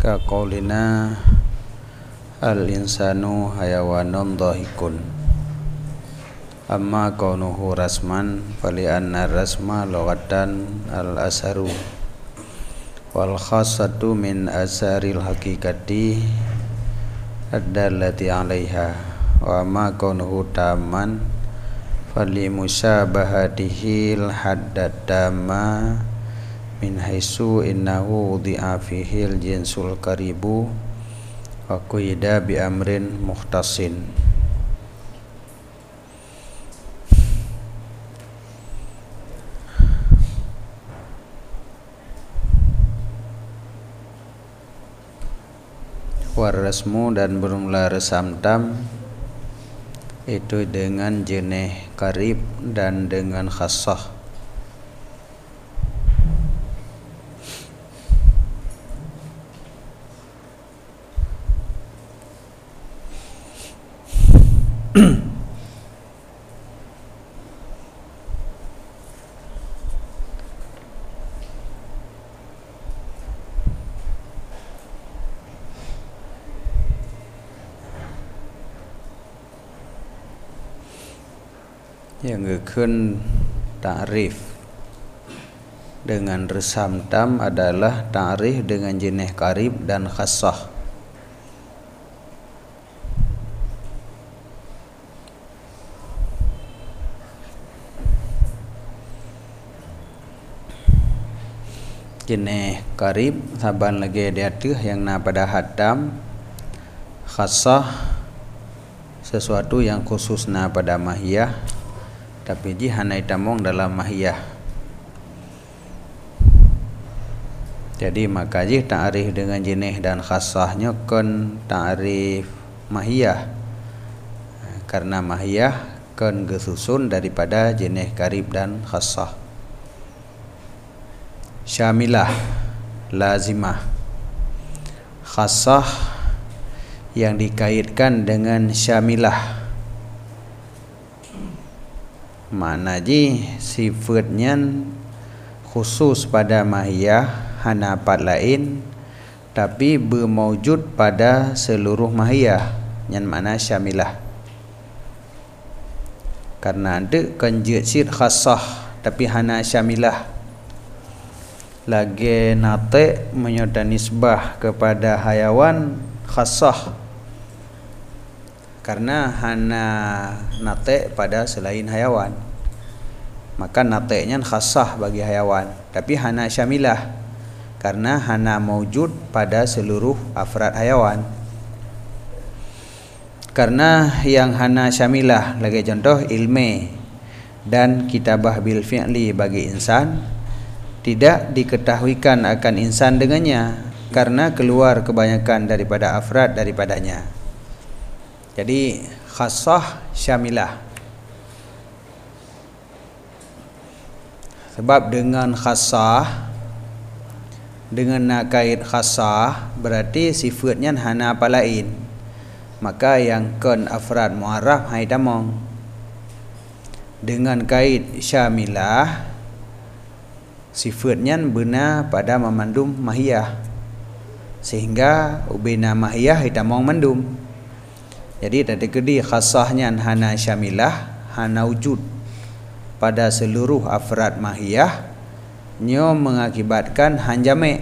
Ka qaulina al-insanu hayawanun dhahikun. Amma kaunuhu rasman fali anna rasma lughatan al-asaru wal khassatu min asaril haqiqati ad-dallati 'alaiha wa ma kaunuhu tamman fali musyabahatihi al-haddadama min haisu innahu wudi'a fihi al-jinsul qaribu wa quyida bi amrin mukhtasin. Warasmu dan bermula resam tam itu dengan jenis karib dan dengan khassah. Yang keun ta'rif dengan resam tam adalah ta'rif dengan jenis karib dan khassah. Jenis karib saban lagi dia tuh yang na pada hadam. Khassah sesuatu yang khusus na pada mahiyah tapi jihanai tamong dalam mahiyah. Jadi maka jih ta'rif dengan jenis dan khassahnya kon ta'rif mahiyah, karena mahiyah kon gesusun daripada jenis karib dan khassah. Syamilah, lazimah, khassah yang dikaitkan dengan syamilah. Mana ji sifatnya khusus pada mahiyah hanapat lain tapi bermaujud pada seluruh mahiyah, yang mana syamilah. Karena ada konjeksit khassah tapi hana syamilah lagi nate menyota nisbah kepada hayawan khassah karena hana nate pada selain hayawan, maka nateknya khassah bagi hayawan tapi hana syamilah karena hana maujud pada seluruh afrad hayawan. Karena yang hana syamilah lagi contoh ilmi dan kitabah bil fi'li bagi insan tidak diketahuikan akan insan dengannya karena keluar kebanyakan daripada afrad daripadanya. Jadi khassah syamilah. Sebab dengan khassah, dengan nakait khassah berarti sifatnya hana apa lain. Maka yang kon afrad mu'arraf hai tamong. Dengan kait syamilah sifatnya benar pada memandum mahiyah, sehingga ubina mahiyah hai tamong mandum. Jadi tadi kedi khassahnya hana syamilah, hana wujud pada seluruh afrad mahiyah, nyo mengakibatkan hanjame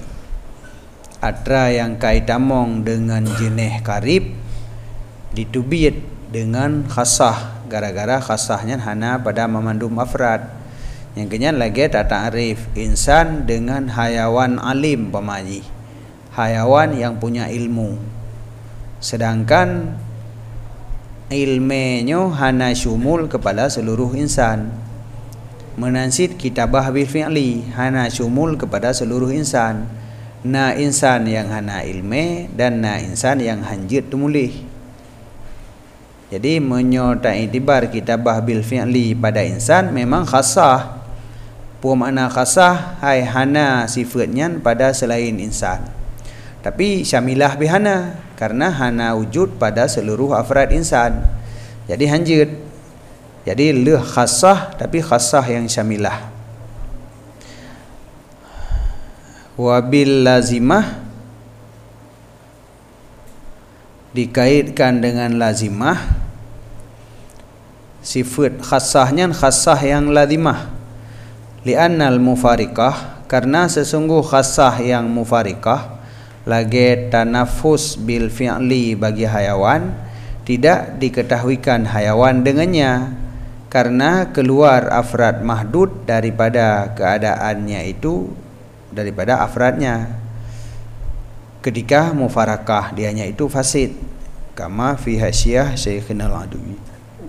atra yang kaitamong dengan jenis karib ditubit dengan khassah gara-gara khassahnya hana pada memandum afrad. Yang kenyan lagi ta'rif insan dengan hayawan alim pemaji, hayawan yang punya ilmu, sedangkan ilmenyo hana syumul kepada seluruh insan. Menansid kitabah bil fi'li hana syumul kepada seluruh insan. Na insan yang hana ilme dan na insan yang hanjit tumulih. Jadi menyota itibar kitabah bil fi'li pada insan memang khassah. Makna khassah hai hana sifatnya pada selain insan. Tapi syamilah bihana karena hana wujud pada seluruh afrad insan. Jadi hanjit. Jadi leh khassah tapi khassah yang syamilah. Wabil lazimah dikaitkan dengan lazimah, sifat khassahnya khassah yang lazimah. Li'annal mufariqah, karena sesungguh khassah yang mufariqah lagi tanafus bil fi'li bagi hayawan, tidak diketahuikan hayawan dengannya karena keluar afrad mahdud daripada keadaannya itu, daripada afradnya. Ketika mufarakah dianya itu fasid, kama fi hasyiyah Syekhina al-Aduwi.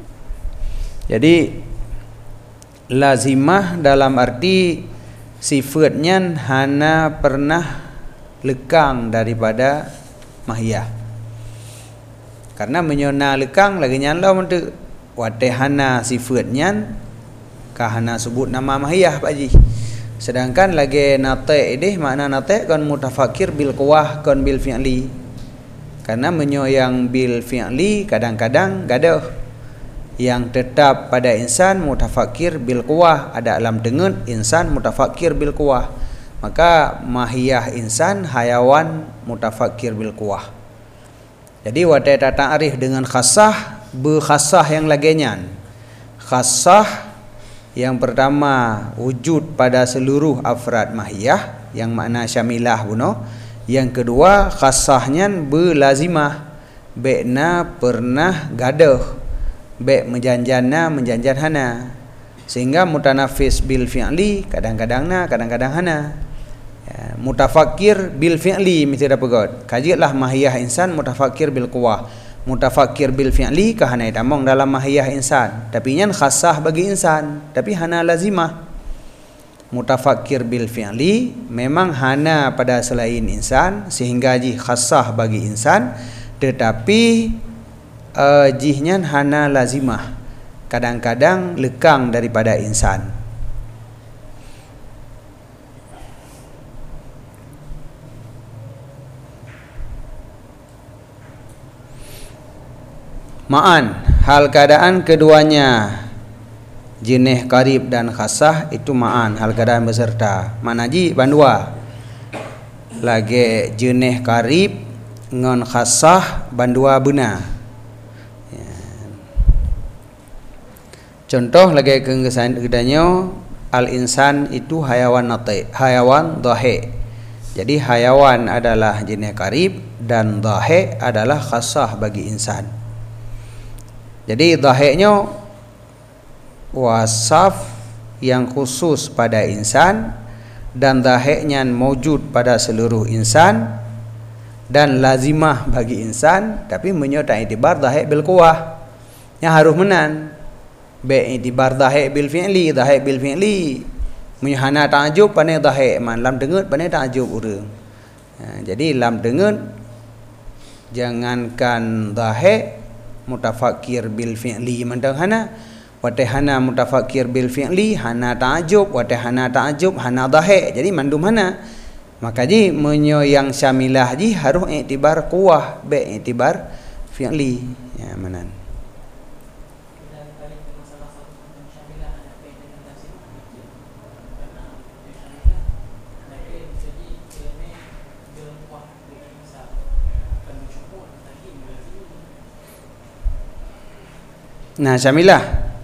Jadi lazimah dalam arti sifatnya hana pernah lekang daripada mahiyah. Karena menyona lekang lagi nyala mentu watehana sifatnya kahana sebut nama mahiyah Pak Haji. Sedangkan lagi nate ini makna nate kan mutafakir bil quwah kan bil fi'li. Karena menyoyang bil fi'li kadang-kadang gaduh. Yang tetap pada insan mutafakir bil quwah, ada alam dengan insan mutafakir bil quwah. Maka mahiyah insan hayawan mutafakir bil quwah. Jadi wadai ta'arif dengan khassah khassah yang laginya. Khassah yang pertama wujud pada seluruh afrad mahiyah yang makna syamilah buno. Yang kedua khassahnya belazimah, bekna pernah gaduh, bek menjanjan hana, sehingga mutanafis bil fi'li kadang-kadang hana. Ya, mutafakir bil fi'li mesti dapat god. Kajilah mahiyah insan mutafakir bil quwah, mutafakir bil fi'li kahana tamong dalam mahiyah insan, tapi nyan khassah bagi insan, tapi hana lazimah. Mutafakir bil fi'li memang hana pada selain insan sehingga ji khassah bagi insan, tetapi jihnya hana lazimah, kadang-kadang lekang daripada insan. Ma'an, hal keadaan keduanya jenis qarib dan khassah itu ma'an, hal keadaan beserta. Manaji bandua lagi jenis qarib ngon khassah bandua benar. Contoh lagi kesan kedanya al-insan itu hayawan nati, hayawan dhahi. Jadi hayawan adalah jenis qarib dan dhahi adalah khassah bagi insan. Jadi dhahinya wasaf yang khusus pada insan dan dhahinya mewujud pada seluruh insan dan lazimah bagi insan, tapi menyertai itibar dhahi bil quwah. Yang harus menan bi'tibar dhahi bil fi'li, dhahi bil fi'li menyahana ta'ajub pandai dhahi man lam dengut pandai ta'ajub urang. Jadi lam dengut jangankan dhahi mutafakir bil fi'li mandang hana, watehana mutafakir bil fi'li hana ta'ajub, watehana ta'ajub hana dhahi, jadi mandum hana. Maka ji menyoyang syamilah ji harus i'tibar quwah bi'tibar fi'li. Ya manan. Nah, syamilah.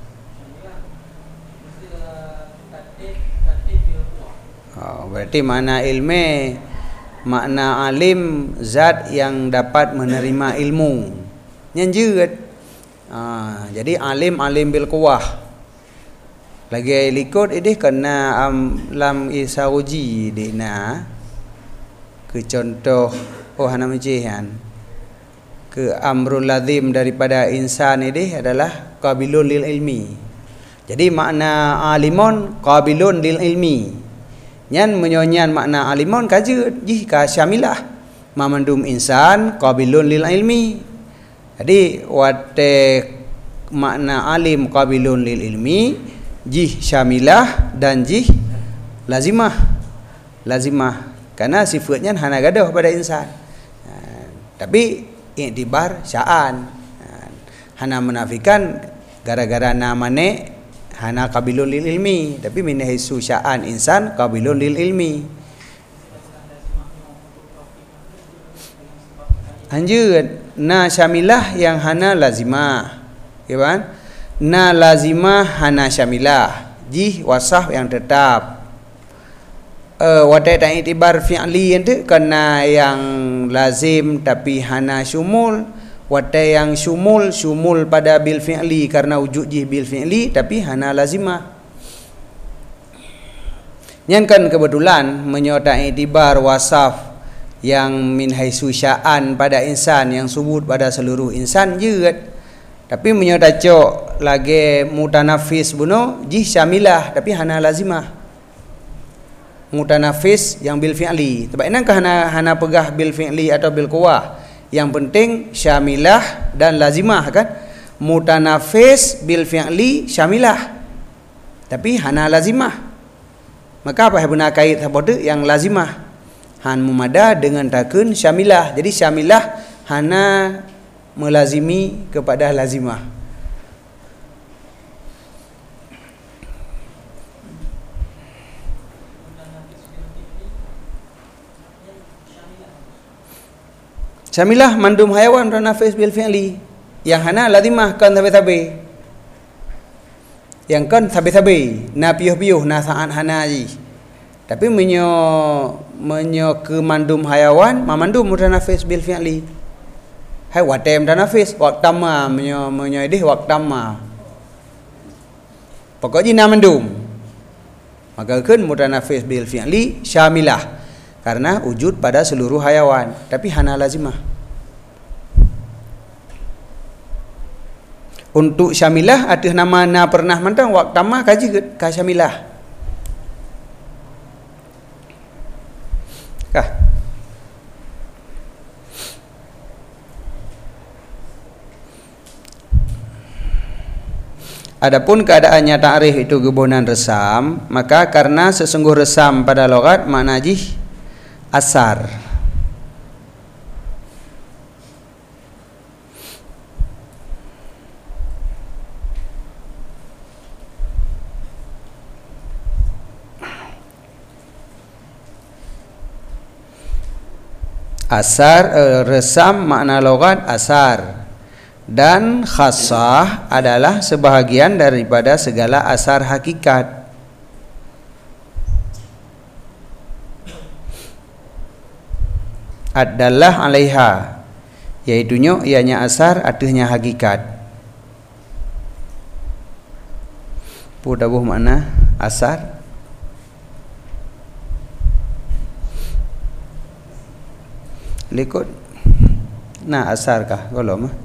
Berarti makna ilmi, makna alim zat yang dapat menerima ilmu. Nyanjeut. Jadi alim bil quwah. Lagi likut ini kena lam isauji dina ke contoh hana mencihan. Ke amrul lazim daripada insan ini adalah qabilun lil ilmi. Jadi makna alimun qabilun lil ilmi. Nyan menyonyan makna alimun kaje jih ka syamilah. Mamandum insan qabilun lil ilmi. Jadi wate makna alim qabilun lil ilmi, jih syamilah dan jih lazimah. Lazimah karena sifatnya hana gaduh pada insan. Tapi i'tibar sya'an, hana menafikan gara-gara namane hana qabilun lil ilmi, tapi min haisu sya'an insan qabilun lil ilmi. Anjeun na syamilah yang hana lazimah. Ya kan? Na lazimah hana syamilah. Ji wasaf yang tetap. Watai tak itibar fi'li itu kena yang lazim tapi hana syumul. Watai yang syumul pada bil fi'li karena wujud ji bil fi'li tapi hana lazimah. Yang kan kebetulan menyertai itibar wasaf yang min haisu sya'an pada insan yang subut pada seluruh insan je. Tapi menyertai cok lagi mutanafis buno ji syamilah tapi hana lazimah. Mutanafis yang bil fi'li. Sebab inakah hana pegah bil fi'li atau bil quwah? Yang penting syamilah dan lazimah kan. Mutanafis bil fi'li syamilah. Tapi hana lazimah. Maka apa yang benar kait apa tu yang lazimah? Han mumada dengan takun syamilah. Jadi syamilah hana melazimi kepada lazimah. Syamilah mandum hayawan nafis bil fi'li. Yang hana lazimah kan tabi-tabi. Yang kan tabi-tabi na piuh-piuh na sa'an hana ji. Tapi menyo ke mandum hayawan mamandum mutanafis bil fi'li. Hai watem tanafis waqtama menyo idih waqtama. Pokoknya na mandum. Maka kan mutanafis bil fi'li syamilah karena wujud pada seluruh hayawan tapi hana lazimah. Untuk syamilah ada nama na pernah mantang waqtama kaji ka syamilah. Kah? Adapun keadaannya ta'rif itu gebonan resam, maka karena sesungguh resam pada logat makna jih asar. Asar resam makna logat asar. Dan khassah adalah sebahagian daripada segala asar hakikat. Adalah alaiha, yaitunya ianya asar atuhnya hakikat. Pudabuh makna asar. Likut nah asar kah kalau mah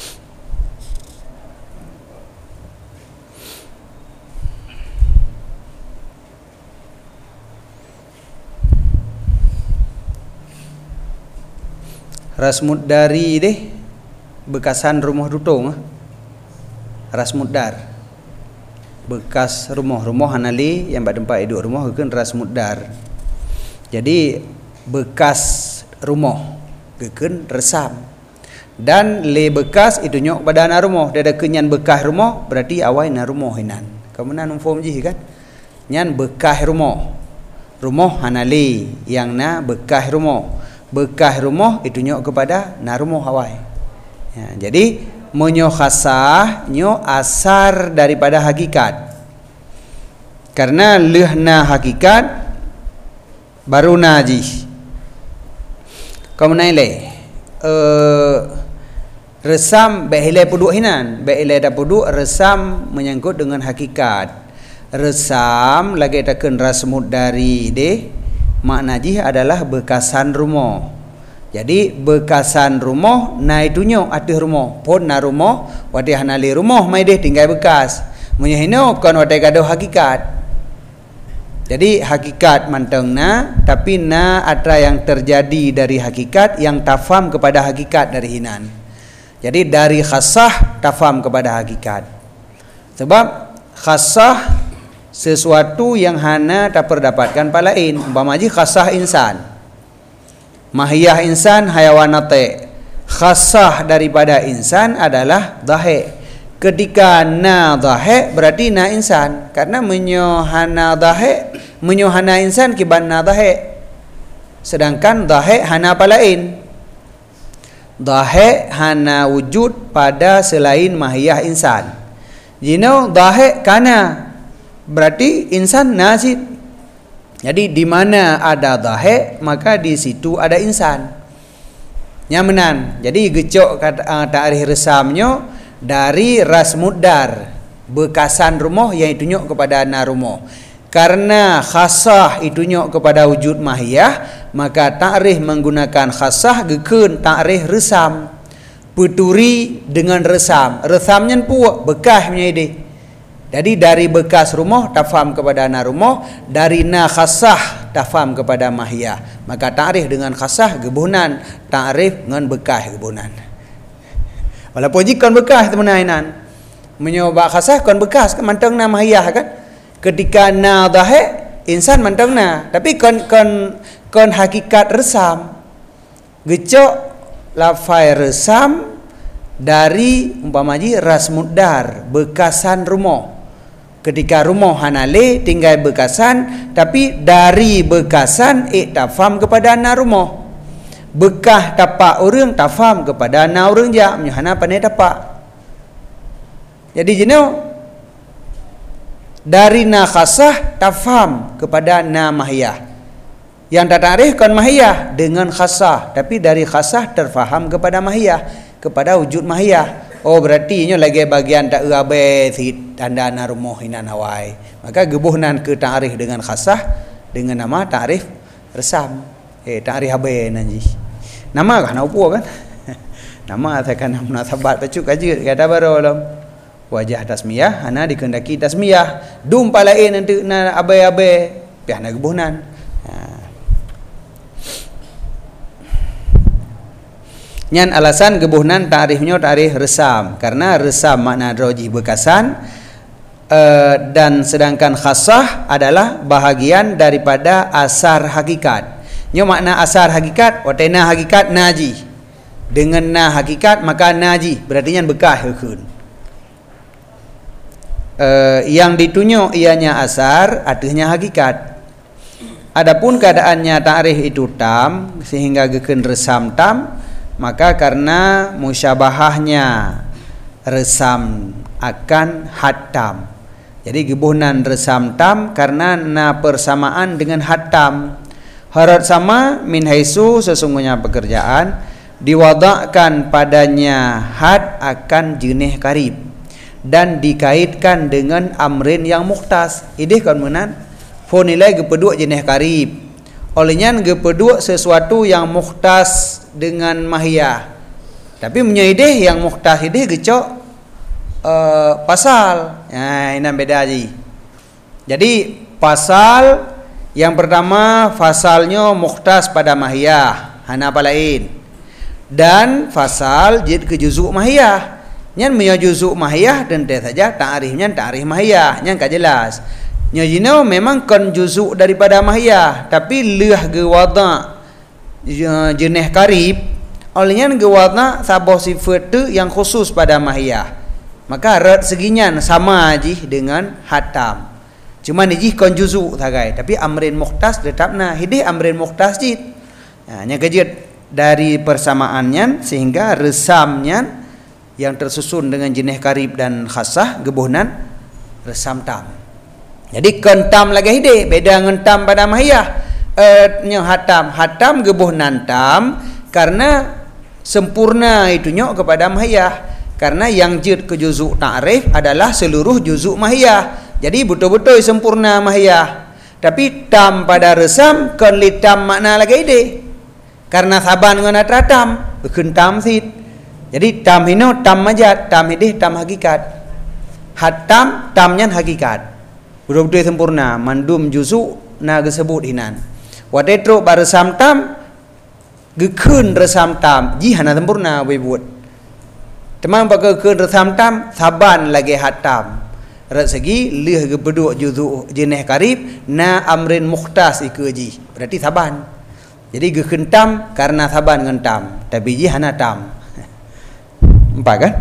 rasmudari deh bekasan rumah dutung rasmudar bekas rumah hanali yang berdempat hidup rumah kan rasmudar. Jadi bekas rumah geken resam dan le bekas itu nyok pada na rumah dia ada kenyan bekas rumah berarti awai na rumah hinan kemudian form ji kan nyan bekas rumah hanali yang na bekas rumah itu nyok kepada na rumah awai ya, jadi menyo khasah nyo asar daripada hakikat karena lehna hakikat baru najis. Kau menailai resam behilai puduk hinan behilai dah puduk resam menyangkut dengan hakikat resam lagi takkan rasmud dari deh makna jih adalah bekasan rumah. Jadi bekasan rumah na itunya ada rumah pun na rumah wadih hanali rumah mai deh tinggal bekas menyahino kan wadih gaduh hakikat. Jadi hakikat mantengna tapi na atra yang terjadi dari hakikat yang tafam kepada hakikat dari hinan. Jadi dari khassah tafam kepada hakikat. Sebab khassah sesuatu yang hana tak perdapatkan palain. Umpama ji khassah insan. Mahiyah insan hayawanate. Khassah daripada insan adalah dhahe. Ketika na dhahe berarti na insan karena menyohana dhahe menyohana insan kiban na dhahe sedangkan dhahe hana apa lain Dhahik hana wujud pada selain mahiyah insan. Jino dhahik kana berarti insan nasid. Jadi di mana ada dhahik maka di situ ada insan. Nyamanan. Jadi gecok ta'rif resamnya dari ras mudar, bekasan rumah yang tunjuk kepada na rumah. Karena khasah tunjuk kepada wujud mahiyah, maka ta'rif menggunakan khasah gekeun ta'rif resam. Peturi dengan resam. Resamnya puak bekas punya ide. Jadi dari bekas rumah tafham kepada na rumah, dari na khasah tafham kepada mahiyah. Maka ta'rif dengan khasah gebunan, ta'rif dengan bekas gebunan. Walaupun jika bekas teman-teman menyoba khasah kon bekas kan mantang na mahiyah kan. Ketika na dhahik insan mantang na, tapi kon hakikat resam. Gecok lafai resam dari umpamaji ras mudar, bekasan rumah. Ketika rumah hanale tinggal bekasan, tapi dari bekasan tafham kepada na rumah. Bekah tapak orang tafham kepada na orang ja, hana pandai tapak. Jadi jenuh dari na khasah tafham kepada na mahiyah. Yang tak ta'rif kan mahiyah dengan khasah, tapi dari khasah terfaham kepada mahiyah, kepada wujud mahiyah. Oh berarti nya lagi bagian tak urabe sit tanda na rumah hinan hawai. Maka gebuhnan ke ta'rif dengan khasah dengan nama ta'rif resam. Ta'rif habe nanji. Nama kah na upo kan? Nama akan munasabat pacuk aja kata baru alam. Wajah tasmiyah hana dikendaki tasmiyah. Dum palain nanti na abe-abe piah na gebuhnan. Nyan alasan gebuhnan ta'rifnya ta'rif resam, karena resam makna roji bekasan, dan sedangkan khasah adalah bahagian daripada asar hakikat. Nyo makna asar hakikat watena hakikat naji. Dengan na hakikat maka naji, berarti nyan bekah hukun. Yang ditunjuk ianya asar, artinya hakikat. Adapun keadaannya ta'rif itu tam sehingga geken resam tam, maka karena musyabahahnya resam akan hatam. Jadi gebuhnan resam tam karena na persamaan dengan hatam. Harat sama min haisu sesungguhnya pekerjaan diwadakkan padanya had akan jenis karib dan dikaitkan dengan amrin yang mukhtas. Idih kan menan fo nilai gepeduk jenis karib. Olehnya gepeduk sesuatu yang mukhtas dengan mahiyah. Tapi punya ide yang mukhtas ide gecok pasal. Ini beda aja. Jadi pasal yang pertama fasalnya mukhtas pada mahiyah, hana apa lain. Dan fasal jid ke juzuk mahiyah. Nyan punya juzuk mahiyah dan dia saja ta'rifnya ta'rif mahiyah. Nyan tak jelas. Nyajino memang kon juzuk daripada mahiyah, tapi leh gewada jenis karib, olehnya gewada sabah sifat tu yang khusus pada mahiyah. Maka rat seginyan sama aja dengan hatam. Cuma ni kon juzuk tagai, tapi amrin mukhtas tetapna hidih amrin mukhtas jid. Nya kejut dari persamaannya sehingga resamnya yang tersusun dengan jenis karib dan khasah gebuhnan resam tam. Jadi kentam lagi hide beda dengan tam pada mahiyah. Hatam gebuhnan tam karena sempurna itunya kepada mahiyah. Karena yang jid ke juzuk ta'rif adalah seluruh juzuk mahiyah. Jadi betul-betul sempurna mahiyah. Tapi tam pada resam kan li tam makna lagi hide. Karena saban dengan atratam kentam sit. Jadi tam hino tam majat, tam hide tam hakikat. Hatam tamnya hakikat. Betul-betul sempurna mandum juzu na gesebut hinan. Wadetro baresam tam gekun resam tam jihana sempurna we buat. Teman pakai gekun resam tam saban lagi hatam. Rat segi lih gepeduk juzu jenis karib na amrin mukhtas ikuji. Berarti saban. Jadi gekun tam karena saban dengan tam, tapi jihana tam. Empat kan?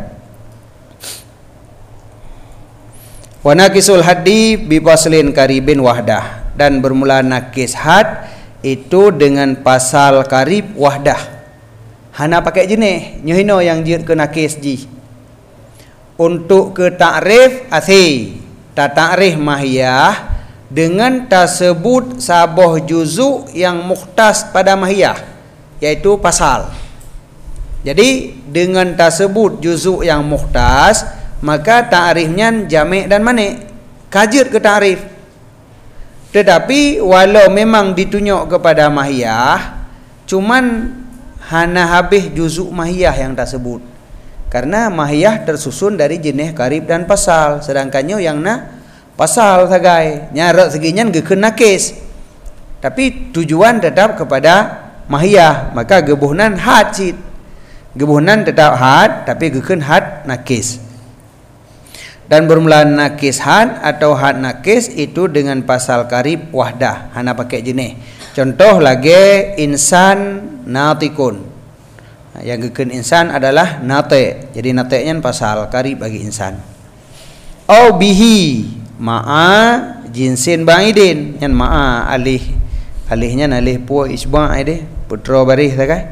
Wa naqisul haddi bi faslin karibin wahdah, dan bermula nakis had itu dengan pasal karib wahdah. hana pakai jenis nyohino yang jid ke nakis ji. Untuk ke takrif asih ta takrif mahiyah dengan tersebut sabah juzuk yang mukhtas pada mahiyah, yaitu pasal. Jadi dengan tersebut juzuk yang mukhtas, maka takrifnya jami' dan mani' kajir ke takrif. Tetapi walau memang ditunjuk kepada mahiyah, cuman hana habis juzuk mahiyah yang tersebut, karena mahiyah tersusun dari jenis karib dan pasal, sedangkannya yang pasal sagai nyarat seginya gekeun nakis, tapi tujuan tetap kepada mahiyah, maka gebuhnan had cid, gebuhnan tetap had tapi gekeun had nakis. Dan bermula nakis had atau had nakis itu dengan pasal karib wahdah, hana pakai jenis. Contoh lagi insan natikun, yang gekeun insan adalah nate, jadi nateknya pasal karib bagi insan. Au bihi ma'a jinsin ba'idin, yang ma'a alihnya alih pu isba' ide putra barih sakai,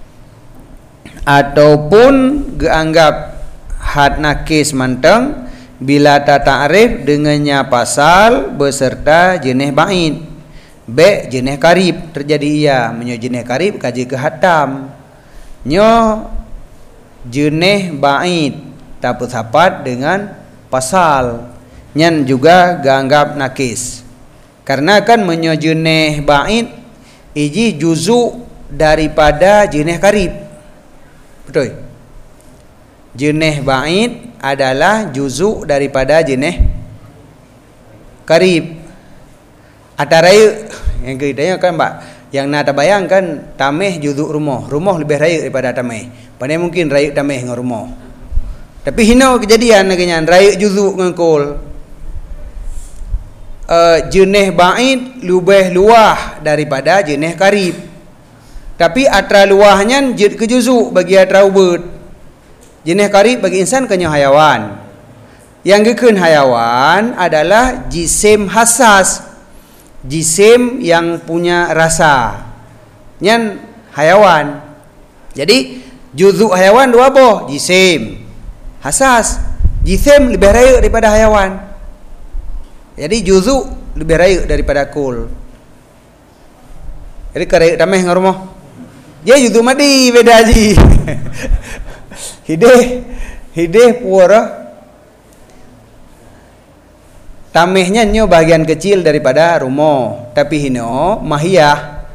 ataupun geanggap had nakis manteng bila tak ta'rif dengannya pasal beserta jenis ba'id, be jenis karib terjadi ia menyo jenis karib kaji ke hatam nyo jenis ba'id tapi sapat dengan pasal nyan juga ganggap nakis, karena kan menyo jenis ba'id iji juzuk daripada jenis karib. Betul? Jenis ba'id adalah juzuk daripada jenis karib. Ataraya yang kita kan Pak, yang nak bayangkan tameh juzuk rumah lebih raya daripada tameh. Pandai mungkin raya tameh dengan rumah. Tapi hina kejadian neganya raya juzuk ngangkul. Jenis ba'id lebih luah daripada jenis karib. Tapi atra luahnya jid ke juzuk bagi atra ubud. Jenis karib bagi insan kanya hayawan. Yang gekeun hayawan adalah jisim hassas, jisim yang punya rasa, nyan hayawan. Jadi juzuk hayawan dua boh, jisim hassas, jisim lebih raya daripada hayawan. Jadi juzuk lebih raya daripada kul. Jadi karaya tameh dengan rumah, dia juzuk mati beda haji. Hideh puara tamehnya nyo bagian kecil daripada rumah, tapi hino mahiyah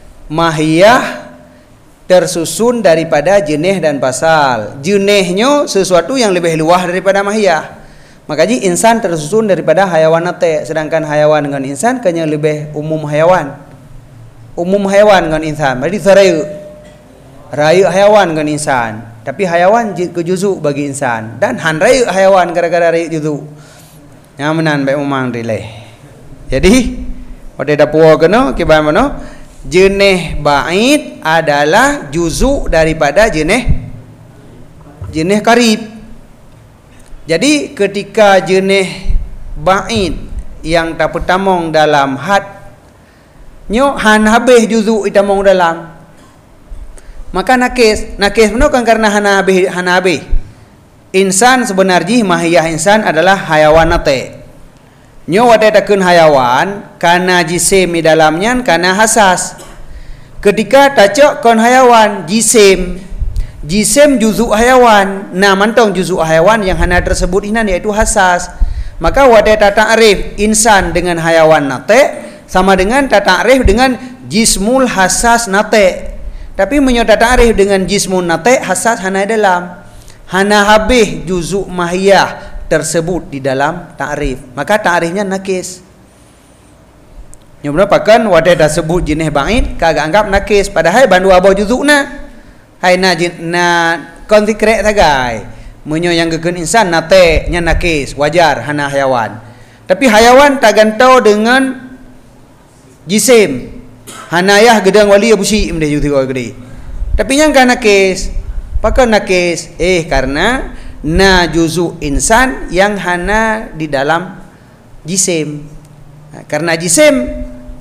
tersusun daripada jenis dan pasal. Jenisnya sesuatu yang lebih luas daripada mahiyah. Makanya insan tersusun daripada hayawan nate, sedangkan hayawan dengan insan kanya lebih umum hayawan. Umum hayawan dengan insan, jadi raya hayawan dengan insan. Tapi hayawan ke juzuk bagi insan, dan han raya hayawan gara-gara raya juzuk. Nyamanan baik memang relay. Jadi pada dapur kena kiban mana jenis ba'id adalah juzuk daripada jenis karib. Jadi ketika jenis ba'id yang tak pertamong dalam had nyo han habis juzuk itamong dalam, maka nakis benar kan karena hana habis. Insan sebenarnya mahiyah insan adalah hayawan nate. Nyo wate takun hayawan karena jisim di dalamnya karena hasas. Ketika tacok kon hayawan jisim juzuk hayawan, nah mantong juzuk hayawan yang hana tersebut inan yaitu hasas. Maka wate ta'rif insan dengan hayawan nate sama dengan ta'rif dengan jismul hasas nate. Tapi menyota ta'rif dengan jismun nate hasas hana dalam, hana habis juzuk mahiyah tersebut di dalam ta'rif, maka ta'rifnya nakis. Nyobna pakan wadah tersebut jenis ba'id kagak anggap nakis, padahal bandu abah juzukna hai na kontikrek sagai menyo yang gekeun insan nate nya nakis wajar hana hayawan. Tapi hayawan tak gantau dengan jisim. Hanayah gedang wali abusi mende juti kau gede. Tapi yang kan nakis, pakai nakis karena na juzu insan yang hana di dalam jisim. Karena jisim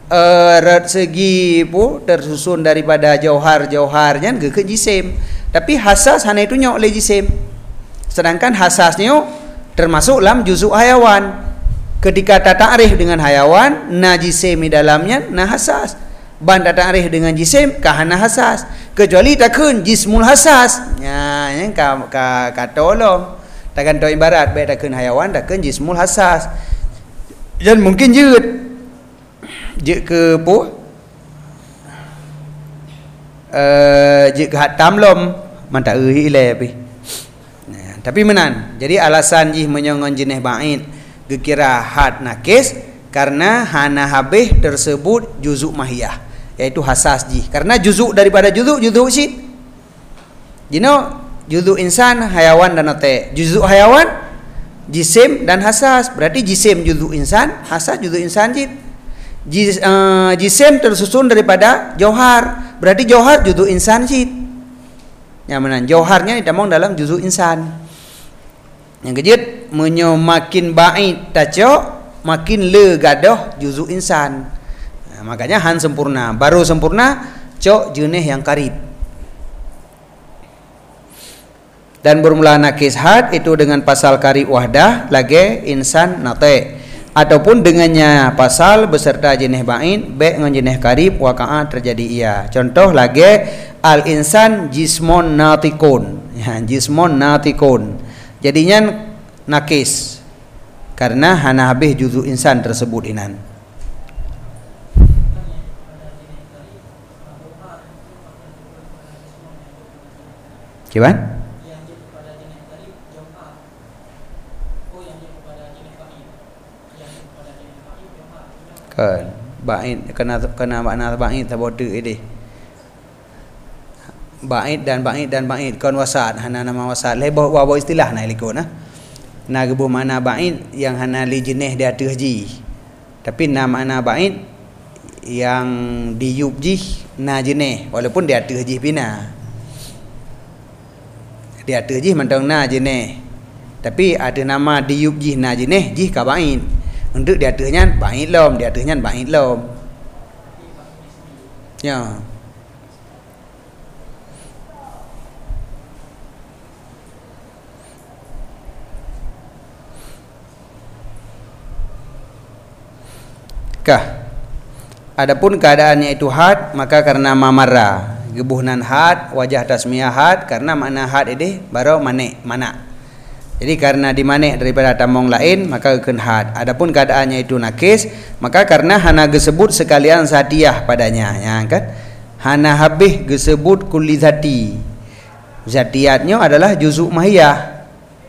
segi pu tersusun daripada jauhar-jauharnya ke jisim. Tapi hasas hana itu nyok le jisim. Sedangkan hasasnya termasuk dalam juzuk hayawan. Ketika ta'rif dengan hayawan, na jisim di dalamnya na hasas. Ban ta'rif dengan jisim kahana hasas. Kecuali takun jismul hasas. Ya, yang ka tolong. Takkan to ibarat baik takun hayawan, takun jismul hasas. Dan mungkin je ke pu je ke hatam lom man tak ile pi. Tapi menan. Jadi alasan jih menyongon jenis ba'id gekira had nakis karena hana habis tersebut juzuk mahiyah, yaitu hasas jih. Karena juzuk daripada juzuk syit. Jino juzuk insan, hayawan dan nate. Juzuk hayawan jisim dan hasas. Berarti jisim juzuk insan, hasas juzuk insan jit. Jisim tersusun daripada jauhar. Berarti jauhar juzuk insan jit. Yang mana jauharnya ditamong dalam juzuk insan. Yang kejut makin ba'id tacok makin le gadoh juzuk insan. Makanya han sempurna. Baru sempurna cok jenis yang karib. Dan bermula nakis had itu dengan pasal karib wahdah lagi insan nate. Ataupun dengannya pasal beserta jenis ba'id be dengan jenis karib waqa'a terjadi ia. Contoh lagi al-insan jismon natikun. Ya, jismon natikun. Jadinya nakis karena hana habis juzuk insan tersebut inan. Gimana? Kan ba'id kena makna ba'id tabodu ini. Ba'id dan ba'id kon wasat hana nama wasat lebo wa istilah na ilikun na gebu makna ba'id yang hana li jenis dia terji. Tapi nama makna ba'id yang diyubji na jenis walaupun dia terji pina. Dia terji mentang na jenis. Tapi ada nama diyubji na jenis jih ka ba'id. Untuk dia ternya ba'id lom, dia ternya ba'id lom. Ya. Adapun keadaannya itu had, maka karena mamara gebuhnan had, wajah tasmiyah had, karena makna had ini baru mana. Jadi karena dimanek daripada tamong lain maka akan had. Adapun keadaannya itu nakis, maka karena hana gesebut sekalian zatiyah padanya, ya kan? Hana habis gesebut kulli zati. Zatiyatnya adalah juzuk mahiyah.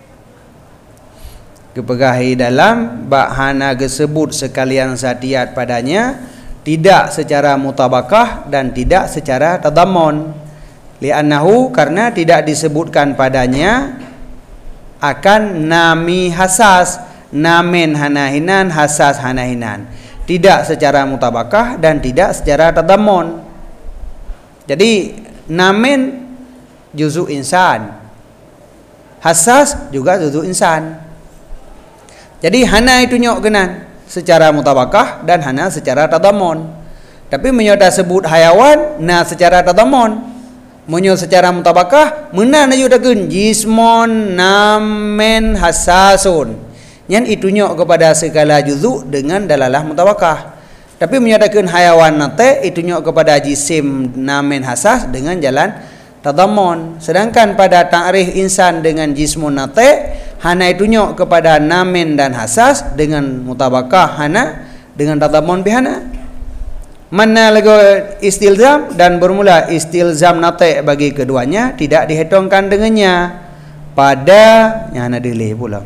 Kepegahi dalam bak hana gesebut sekalian zatiyat padanya tidak secara mutabakah dan tidak secara tadammun. Li'annahu karena tidak disebutkan padanya akan nami hasas, namen hanahinan, hasas hanahinan. Tidak secara mutabakah dan tidak secara tadammun. Jadi namen juzuk insan, hasas juga juzuk insan. Jadi hana itu nyok genan secara mutabakah dan hana secara tadammun. Tapi menyoda sebut hayawan na secara tadammun. Menyo secara mutabakah menan ayu dagun jismon namen hasasun. Yang itu nyok kepada segala juzuk dengan dalalah mutabakah. Tapi menyatakan hayawan nate itu nyok kepada jisim namen hasas dengan jalan tadammun. Sedangkan pada ta'rif insan dengan jismun nate hana itu nyok kepada namen dan hasas dengan mutabakah hana dengan tadammun bihana. Mana lagi istilzam dan bermula istilzam nate bagi keduanya tidak dihitungkan dengannya pada yang hana delay pula.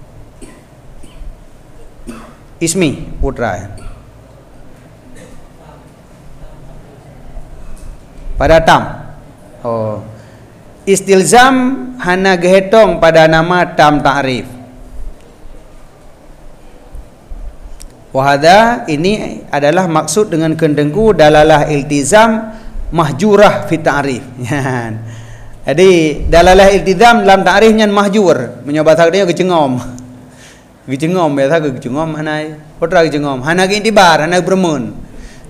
Ismi putra. Pada tam. Oh. Istilzam hana gehetong pada nama tam ta'rif. Wahada ini adalah maksud dengan kendengku dalalah iltizam mahjurah fi ta'rif. Jadi dalalah iltizam dalam ta'rifnya mahjur. Menyobat dia kecengom. Kecengom biasa kecengom hana putra kecengom. Hana ke intibar, hana bermun.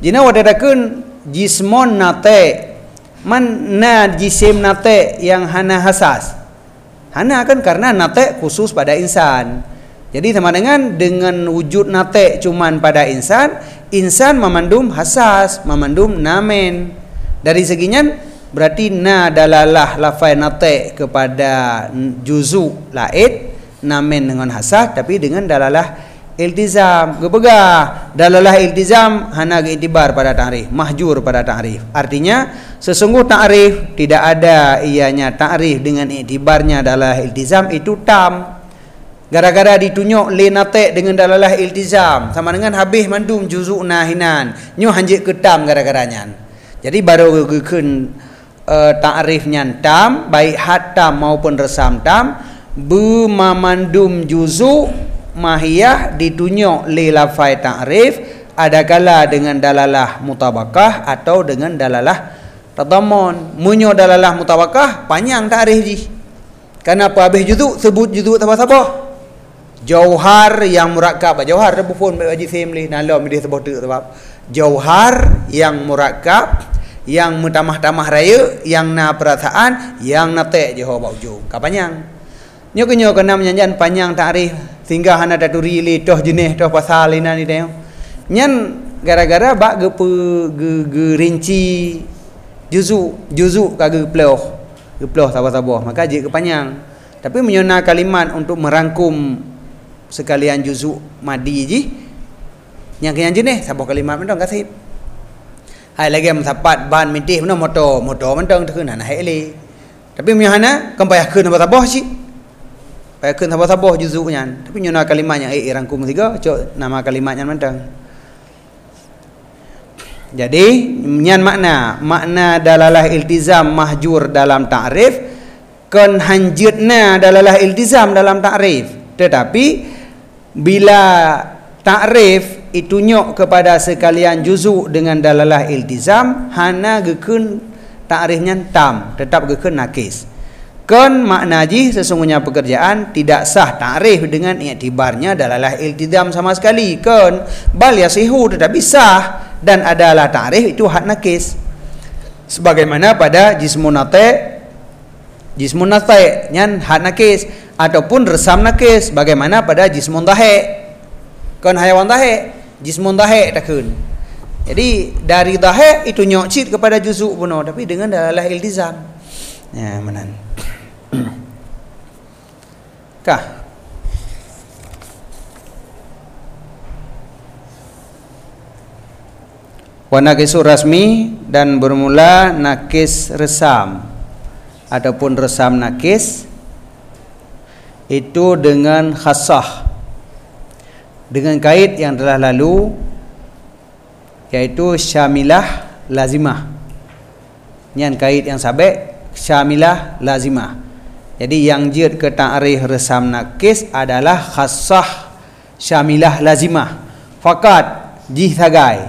Jina wadadakeun jismon nate man na jisim nate yang hana hasas. Hana kan karena nate khusus pada insan. Jadi sama dengan wujud nate cuman pada insan, insan memandum hasas, memandum namen. Dari seginya berarti na dalalah lafai nate kepada juzu laid, namen dengan hasas tapi dengan dalalah iltizam. Gebegah dalalah iltizam hana iktibar pada ta'rif, mahjur pada ta'rif. Artinya sesungguh ta'rif tidak ada ianya ta'rif dengan iktibarnya dalalah iltizam itu tam. Gara-gara ditunjuk linate dengan dalalah iltizam sama dengan habis mandum juzuk nahinan nyu hanjik ke tam gara-garanya. Jadi baru gekeun ta'rifnya tam baik had tam maupun resam tam bemamandum juzuk mahiyah ditunjuk li lafai ta'rif adakala dengan dalalah mutabakah atau dengan dalalah tadammun. Munyo dalalah mutabakah panjang ta'rif ji. Kenapa habis juzuk sebut juzuk tabah-tabah? Jauhar yang murakkab, jauhar dah pun bagi family nalom dia sebut tu sebab jauhar yang murakkab yang mutamah-tamah raya yang na perasaan yang nate johor bauju ka panjang nyo kena menyanyian panjang ta'rif sehingga hana daturi li toh jenis toh pasal ina ni tengok nyan gara-gara bak ge rinci juzu ka ge ploh sabah-sabah maka je kepanjang. Tapi menyona kalimat untuk merangkum sekalian juzuk madi ji yang kenyang jenis sabah kalimat mentong kasih hai lagi mensapat ban mitih mana motor mentong terkeun hana hele tapi menyana kempayahkeun sabah si payahkeun sabah juzuknya tapi menyona kalimat yang rangkum tiga cok nama kalimatnya mentong. Jadi nyan makna dalalah iltizam mahjur dalam ta'rif kan hanjutna dalalah iltizam dalam ta'rif. Tetapi bila ta'rif itu nyok kepada sekalian juzuk dengan dalalah iltizam hana gekeun ta'rifnya tam tetap gekeun nakis. Kan makna ji sesungguhnya pekerjaan tidak sah ta'rif dengan iktibarnya dalalah iltizam sama sekali kan bal yasihu tetapi sah dan adalah ta'rif itu had nakis. Sebagaimana pada jismun nate nyan had nakis ataupun resam nakis bagaimana pada jismun dahe kan hayawan dahe jismun dahe takun. Jadi dari dahe itu nyocit kepada juzuk puno tapi dengan dalalah iltizam ya menan kah wa nakisu rasmi dan bermula nakis resam ataupun resam nakis itu dengan khasah dengan kait yang telah lalu yaitu syamilah lazimah. Nyan kait yang sabek syamilah lazimah. Jadi yang jid ke ta'rif resam nakis adalah khasah syamilah lazimah fakat jih sagai.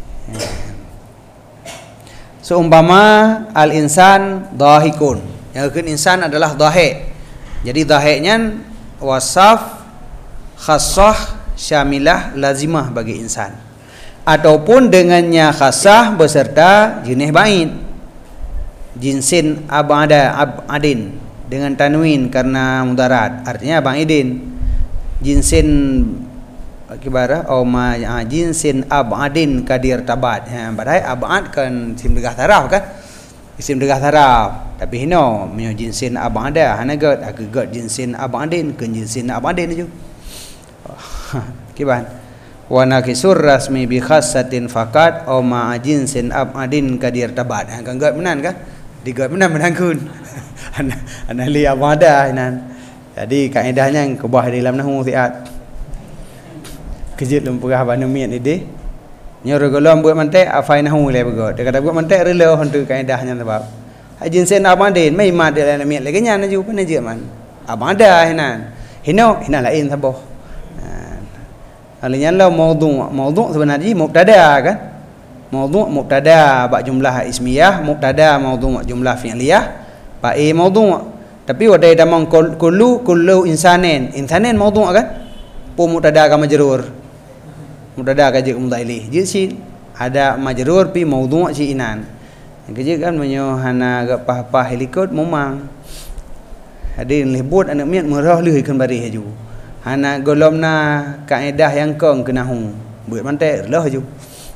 Seumpama al-insan dahikun yang insan adalah dahik. Jadi dahiknya wasaf khasah syamilah lazimah bagi insan ataupun dengannya khasah beserta jenis bait jinsin abadin dengan tanwin karena mudarat artinya abadin jinsin kibara ma jinsin abadin kadir tabat badai abad kan isim degah taraf kan isim degah taraf tapi hino menyo jinsin abada hana gat jinsin abadin kan jinsin abadin ju kiban wa nakisur rasmi bi khassatin faqat aw ma jinsin abadin kadir tabat kan gat menan kan digat menan menangkun ana li abada nan jadi kaedahnya yang kebah dalam nahwu siat kejut lempurah banu miat ide nyoro golom buat mantek afai nahu le begot dia kata buat mantek rela hantu kaedahnya sebab ajin sen abadin mai mat dia miat lagi nya ju pan je man abada hinan hino lain sabah alinya la maudhu sebenarnya mubtada kan maudhu mubtada ba jumlah ismiyah mubtada maudhu jumlah fi'liyah ba maudhu tapi wadai damang kullu insanin maudhu kan pu mubtada ka majrur mubtada ka je mudzaili je si ada majrur pi maudhu' ci inan kerja kan menyo hana gak pah-pah helikot momang hadin lebut anak miat merah leuy kan bari haju hana golomna kaedah yang kong kenahu buat mantek lah haju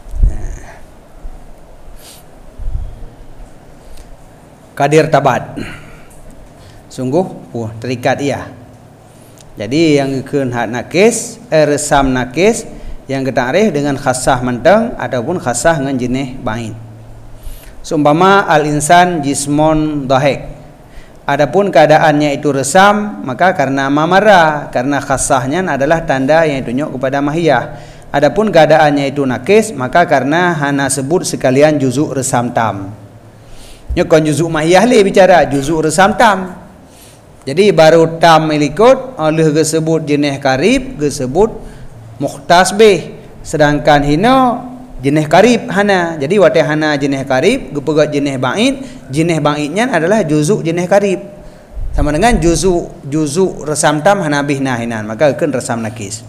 kadir tabat sungguh terikat ia jadi yang keun had nakis resam nakis yang ketarikh dengan khasah mentang ataupun khasah dengan jenis bain seumpama al-insan jismon dhahik. Adapun keadaannya itu resam, maka karena mamara, karena khasahnya adalah tanda yang tunjuk kepada mahiyah. Adapun keadaannya itu nakis, maka karena hana sebut sekalian juzuk resam tam. Nyokon juzuk mahiyah le bicara juzuk resam tam. Jadi baru tam ilikut oleh disebut jenis karib, disebut mukhtas bih. Sedangkan hina jenis karib hana. Jadi wate hana jenis karib, gepegat jenis ba'id. Jenis ba'idnya adalah juzuk jenis karib. Sama dengan juzuk resam tam hana bihna hinan. Maka akan resam nakis.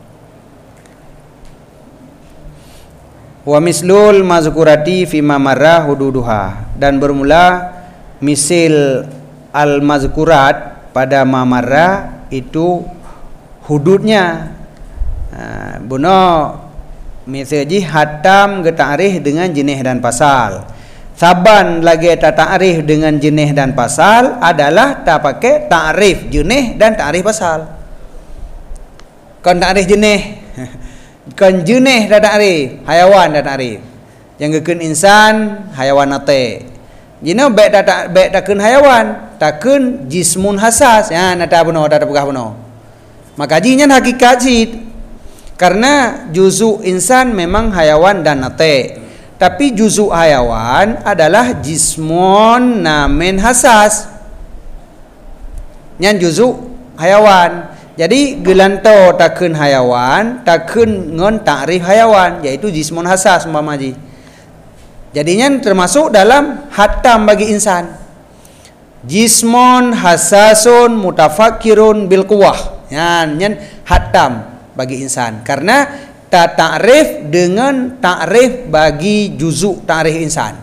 Wa mislul mazkurati fima marra hududuha. Dan bermula misil al-mazkurat pada mamarra itu hududnya. Buno misalji hatam ke ta'rif dengan jenis dan pasal. Saban lagi ta ta'rif dengan jenis dan pasal adalah tak pakai ta'rif jenis dan ta'rif pasal. Kon ta'rif jenis, kon jenis dah ta'rif, hayawan dah ta'rif. Yang keun insan, hayawan nate. Jina baik takun hayawan, takun jismun hasas. Ya nata buno, nata pegah buno. Maka jinya hakikat sid. Karena juzuk insan memang hayawan dan nate. Tapi juzuk hayawan adalah jismun namin hasas. Nyan juzuk hayawan. Jadi gelanto takun hayawan, takun ngon ta'rif hayawan, yaitu jismun hasas umpama ji. Jadinya termasuk dalam hatam bagi insan. Jismun hasasun mutafakkirun bil quwwah. Nyan hatam bagi insan karena ta'rif dengan ta'rif bagi juzuk ta'rif insan.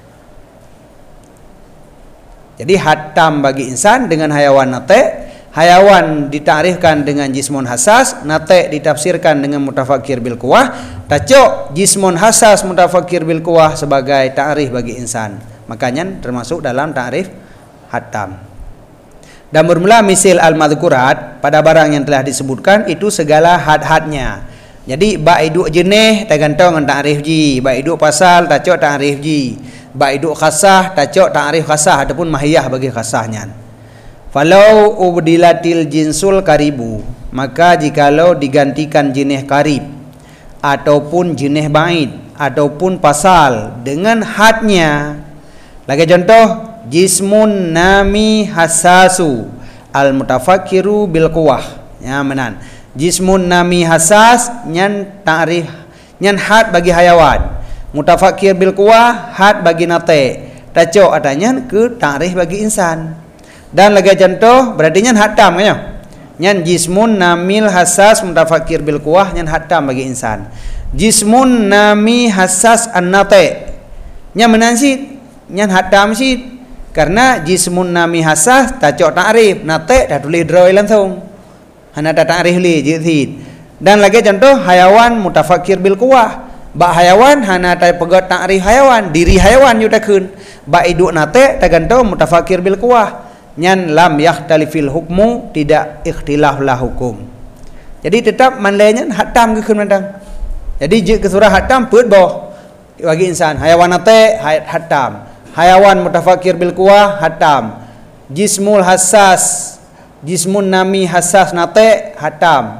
Jadi hatam bagi insan dengan hayawan nate, hayawan ditarifkan dengan jismun hasas, nate ditafsirkan dengan mutafakkir bil quwwah, tacok jismun hasas mutafakkir bil quwwah sebagai ta'rif bagi insan. Makanya termasuk dalam ta'rif hatam. Dan bermula misil al-madhkurat pada barang yang telah disebutkan itu segala had-hadnya. Jadi ba'iduk jenis tergantung dengan ta'rif ji, ba'iduk pasal tacok ta'rif ji, ba'iduk khasah tacok ta'rif khasah ataupun mahiyah bagi khasahnya. Falau ubdilatil jinsul karibu, maka jikalau digantikan jenis karib ataupun jenis ba'id ataupun pasal dengan hadnya. Lagi contoh jismun nami hasasu al mutafakkiru bil quwwah. Ya menan. Jismun nami hasas nyan ta'rif nyan had bagi hayawan. Mutafakkir bil quwwah had bagi nate. Taco adanya ke ta'rif bagi insan. Dan lagi contoh berarti nyan hatam kan? Nyan jismun namil hasas mutafakkir bil quwwah nyan hatam bagi insan. Jismun nami hasas an-nate. Nyan menansid nyan hatam sid. Karena jismun nami hasas tacok ta'rif, nate dah tulis draw langsung. Hana tak ta'rif li jithid. Dan lagi contoh hayawan mutafakkir bil quwwah. Ba hayawan hana tak pegat ta'rif hayawan, diri hayawan yu takun. Ba iduk nate tergantung mutafakkir bil quwwah. Nyan lam yakhtalifil hukmu, tidak ikhtilaf lah hukum. Jadi tetap manlainya hatam ke kun mandang. Jadi je ke surah hatam put boh bagi insan. Hayawan nate hatam. Hayawan mutafakkir bil quwwah hatam. Jismul hassas, jismun nami hassas nate hatam.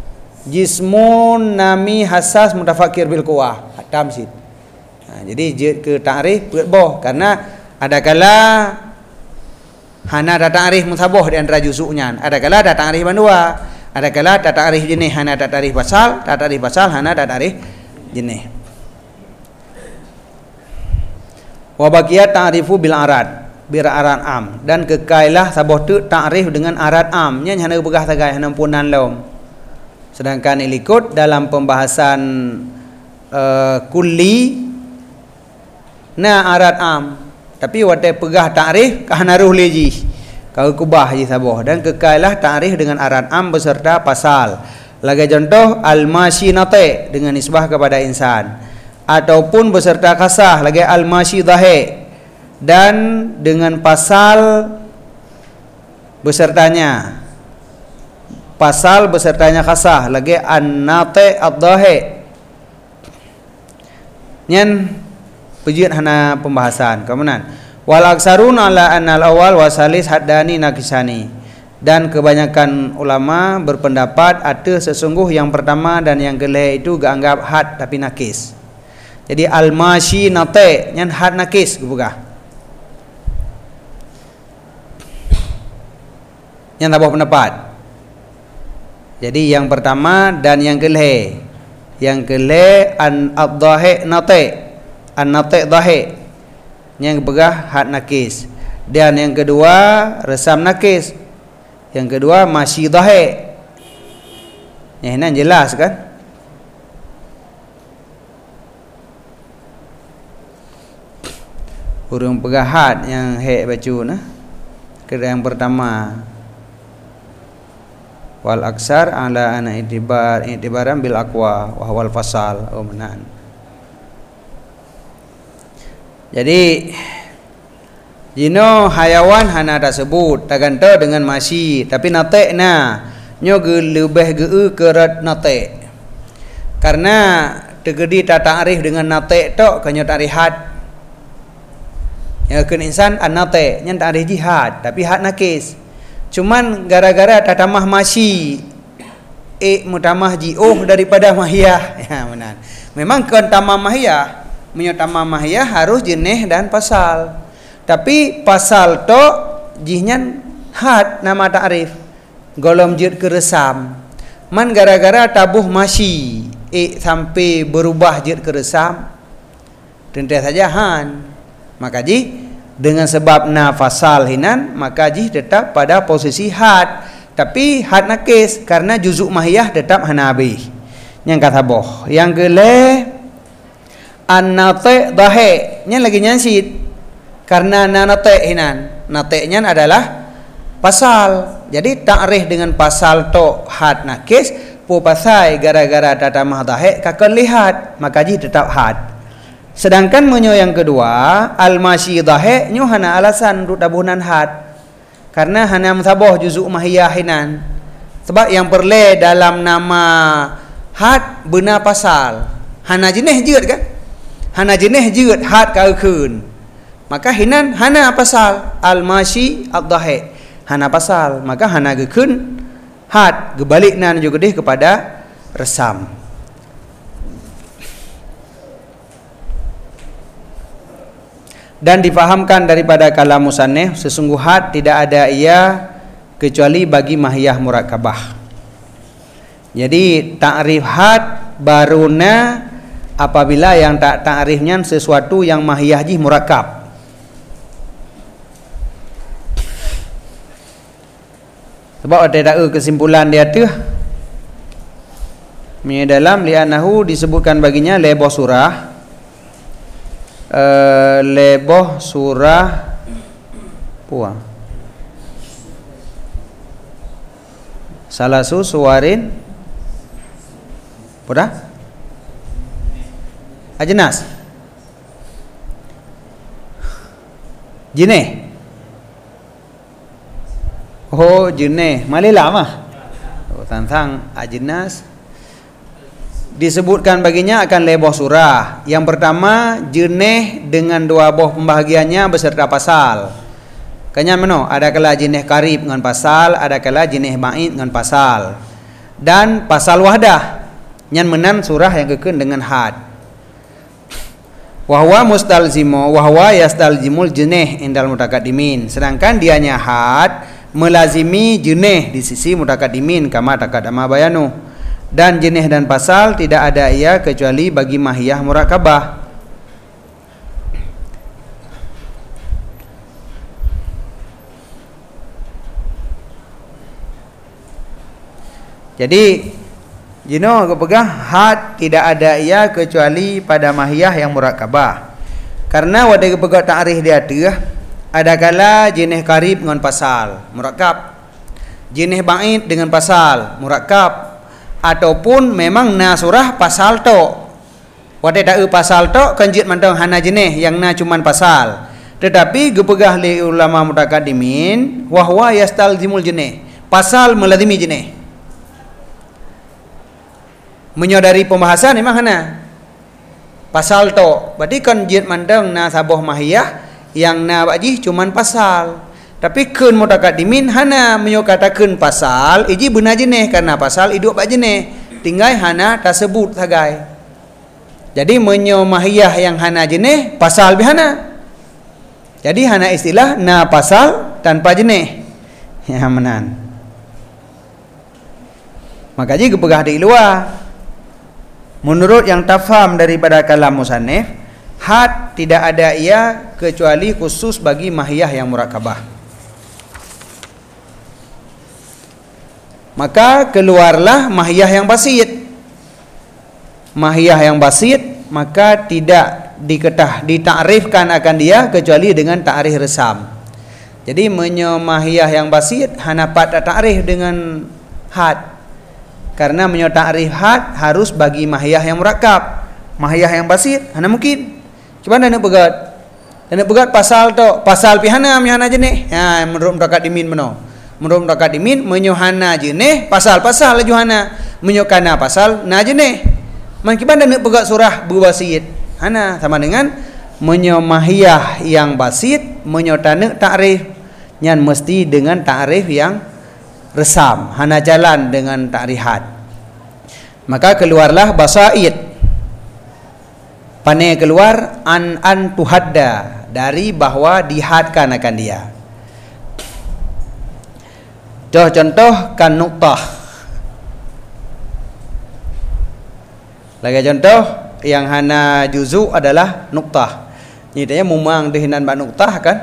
Jismun nami hassas mutafakkir bil quwwah hatam sid. Jadi je ke ta'rif buat boh karena ada kala hana ada ta'rif musaboh di antara juzuknya. Ada kala ada ta'rif bandua. Ada kala ada ta'rif jenis hana ada ta'rif pasal, ada ta'rif pasal hana ada ta'rif jenis. Wa baqiyat ta'rifu bil arad bir arad am, dan kekailah saboh tu ta'rif dengan arad am nya hana begah tagai hana punan lom. Sedangkan ilikut dalam pembahasan kulli na arat am, tapi watai pegah ta'rif kahnaruh leji kau kubah je saboh, dan kekailah ta'rif dengan arat am beserta pasal. Lagi contoh al-mashi nate dengan nisbah kepada insan, ataupun beserta kasah lagi al-mashi dahe dan dengan pasal besertanya, pasal besertanya kasah lagi an-nate ad-dahe. Nyen pejit hana pembahasan kemudian wal aksarun ala annal awal wasalis haddani nakisani, dan kebanyakan ulama berpendapat ada sesungguh yang pertama dan yang kedua itu gak anggap had tapi nakis. Jadi al-mashi nate nyan had nakis bukan. Yang tak pendapat. Jadi yang pertama dan yang kedua. Yang kedua an-adhahi nate. An-nate dahi. Yang begah had nakis. Dan yang kedua resam nakis. Yang kedua masih dahe. Yang ini jelas kan? Huruf pegahat yang he baca nah. Kedua yang pertama wal aksar ala ana itibaran bil aqwa wa wal fasal menan. Jadi jino hayawan hana tersebut tergantung dengan masih, tapi nate na nyo lebih kerat nate, karena tegedi ta'rif dengan nate tok kanyo ta'rihat ya kun insan an nate nyen ta'rif jihad tapi had nakis, cuman gara-gara tatamah masih mutamah ji'uh daripada mahiyah ya benar. Memang kan tamah mahiyah menyutamah mahiyah harus jenis dan pasal. Tapi pasal to jihnya had nama ta'rif golom jid keresam man gara-gara tabuh masih sampai berubah jid keresam tentu saja han, maka ji dengan sebab na fasal hinan maka ji tetap pada posisi had, tapi had nakis karena juzuk mahiyah tetap hanabi yang kata boh. Yang gele an-nate dahe nya lagi nyansit karena nate hinan, nate-nya adalah pasal. Jadi ta'rif dengan pasal to had nakis pu pasai gara-gara tatamah dahe kakon lihat maka ji tetap had. Sedangkan menyo yang kedua al-masyi dahe nyo hana alasan rut abunan had, karena hana mutaboh juzuk mahiyah hinan. Sebab yang perle dalam nama had benar pasal hana jenis jeut kan, hana jenis jeut had ka keun. Maka hinan hana pasal al-masyi ad-dahi hana pasal, maka hana gekun had gebalik nan juga deh kepada resam. Dan difahamkan daripada kalam musannif sesungguh had tidak ada ia kecuali bagi mahiyah murakkabah. Jadi ta'rif had baruna apabila yang tak ta'rifnya sesuatu yang mahiyah jih murakkab. Sebab ada kesimpulan dia tu dalam li'anahu disebutkan baginya leboh surah puah salasu suwarin pudah ajnas jineh. Oh jenis malila mah tentang ajnas disebutkan baginya akan leboh surah. Yang pertama jenis dengan dua boh pembahagiannya beserta pasal. Kanya meno ada kala jenis karib dengan pasal, ada kala jenis ba'id dengan pasal, dan pasal wahdah yang menan surah yang kekun dengan had. Wahwa mustalzimu wahwa yastaljimul jenis indal mutakaddimin, sedangkan dianya had melazimi jenis di sisi mutakaddimin kama takadama bayanu, dan jenis dan pasal tidak ada ia kecuali bagi mahiyah murakkabah. Jadi Jino ke pegang had tidak ada ia kecuali pada mahiyah yang murakabah. Karena wada ke pegang ta'rif dia tu ada kala jenis karib dengan pasal murakab, jenis ba'id dengan pasal murakab, ataupun memang na surah pasal tok. Wada tak pasal tok kanjit mandang hana jenis yang na cuman pasal. Tetapi gepegah li ulama mutakaddimin wahwa yastalzimul jenis. Pasal melazimi jenis. Menyodari pembahasan memang hana pasal tok. Berarti kanjit mandang na sabah mahiyah yang na baji cuman pasal. Tapi keun mutakaddimin hana menyokatakeun pasal iji benar jenis karena pasal hidup bak jenis. Tinggal hana tersebut sagai. Jadi menyomahiyah yang hana jenis pasal bihana. Jadi hana istilah na pasal tanpa jenis. Ya menan. Makanya kepegah di luar. Menurut yang tafham daripada kalam musannif, had tidak ada ia kecuali khusus bagi mahiyah yang murakabah. Maka keluarlah mahiyah yang basit. Mahiyah yang basit maka tidak ditakrifkan akan dia kecuali dengan takrif resam. Jadi mahiyah yang basit hanapat takrif dengan had. Karena takrif had harus bagi mahiyah yang murakab. Mahiyah yang basit hana mungkin. Cuba nak pegat. Nak pegat pasal tu, pasal pihana jenis. Ha, menurut mutakaddimin meno. Menurut mutakaddimin menyohana jenis pasal-pasal juhana, menyokana pasal na jenis. Mungkin nak pegat surah berbasit. Hana sama dengan menyomahiyah yang basit, menyotana takrif yang mesti dengan takrif yang resam. Hana jalan dengan takrif had. Maka keluarlah basaid. Panai keluar an tuhadda dari bahwa dihadkan akan dia. Contoh kan nuktah. Lagi contoh yang hana juzu adalah nuktah. Nyatanya memang dehinan bak nuktah kan.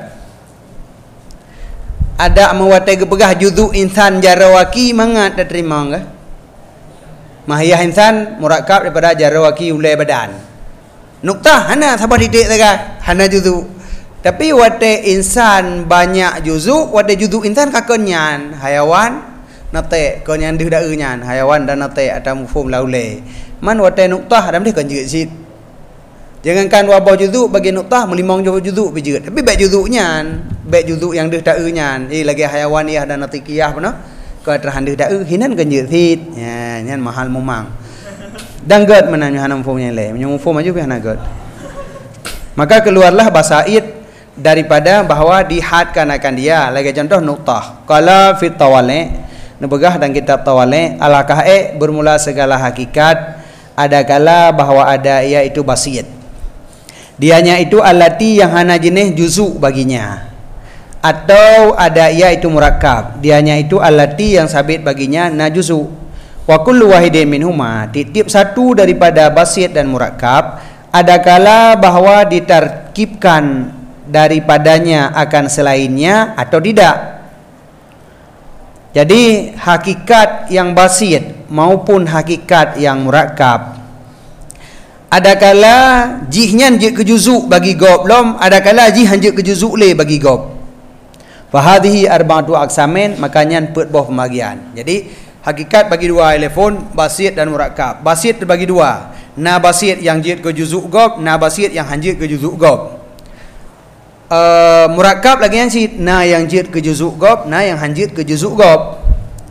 Ada mewatai gepegah juzu insan jarawaki mangat dah terima ke? Mahiyah insan murakab daripada jarawaki ulai badan. Nuktah hana sabar didik saja, hana juzu. Tapi watai insan banyak juzu, watai juzu insan kakenyan hayawan nate kenyan dah daunyan hayawan dan nate atau mufhum laulai. Man watai nuktah adam dia kan jerit sit. Jangankan wabah juzu bagi nuktah melimang juzu bejerit. Tapi baik juzunya, baik juzu yang dah daunyan. Lagi hayawan ia dan nate kiyah pun ke terhan dah daun hinan kan jerit sit. Ya, nyan mahal memang. Dan gad menanya hana mufumnya le, mufum aja pi hana gad. Maka keluarlah basaid daripada bahwa dihadkan akan dia. Lagi contoh nuktah. Qala fit tawali, nebegah dan kitab tawali alakah bermula segala hakikat ada kala bahwa ada iaitu basaid. Dianya itu alati yang hana jenis juzu baginya. Atau ada iaitu murakab. Dianya itu alati yang sabit baginya na juzu. Wa kullu wahidin minhuma, tiap satu daripada basit dan murakab ada kala bahwa ditarkibkan daripadanya akan selainnya atau tidak. Jadi hakikat yang basit maupun hakikat yang murakab ada kala jihnya je ke juzuk bagi gob lom, ada kala jih je ke juzuk le bagi gob. Fa hadhihi arba'atu aqsamin, makanya put boh pembagian. Jadi hakikat bagi dua telefon, basit dan murakab. Basit terbagi dua. Na basit yang jid ke juzuk gob, na basit yang hanjid ke juzuk gob. Murakab lagi yang sit, na yang jid ke juzuk gob, na yang hanjid ke juzuk gob.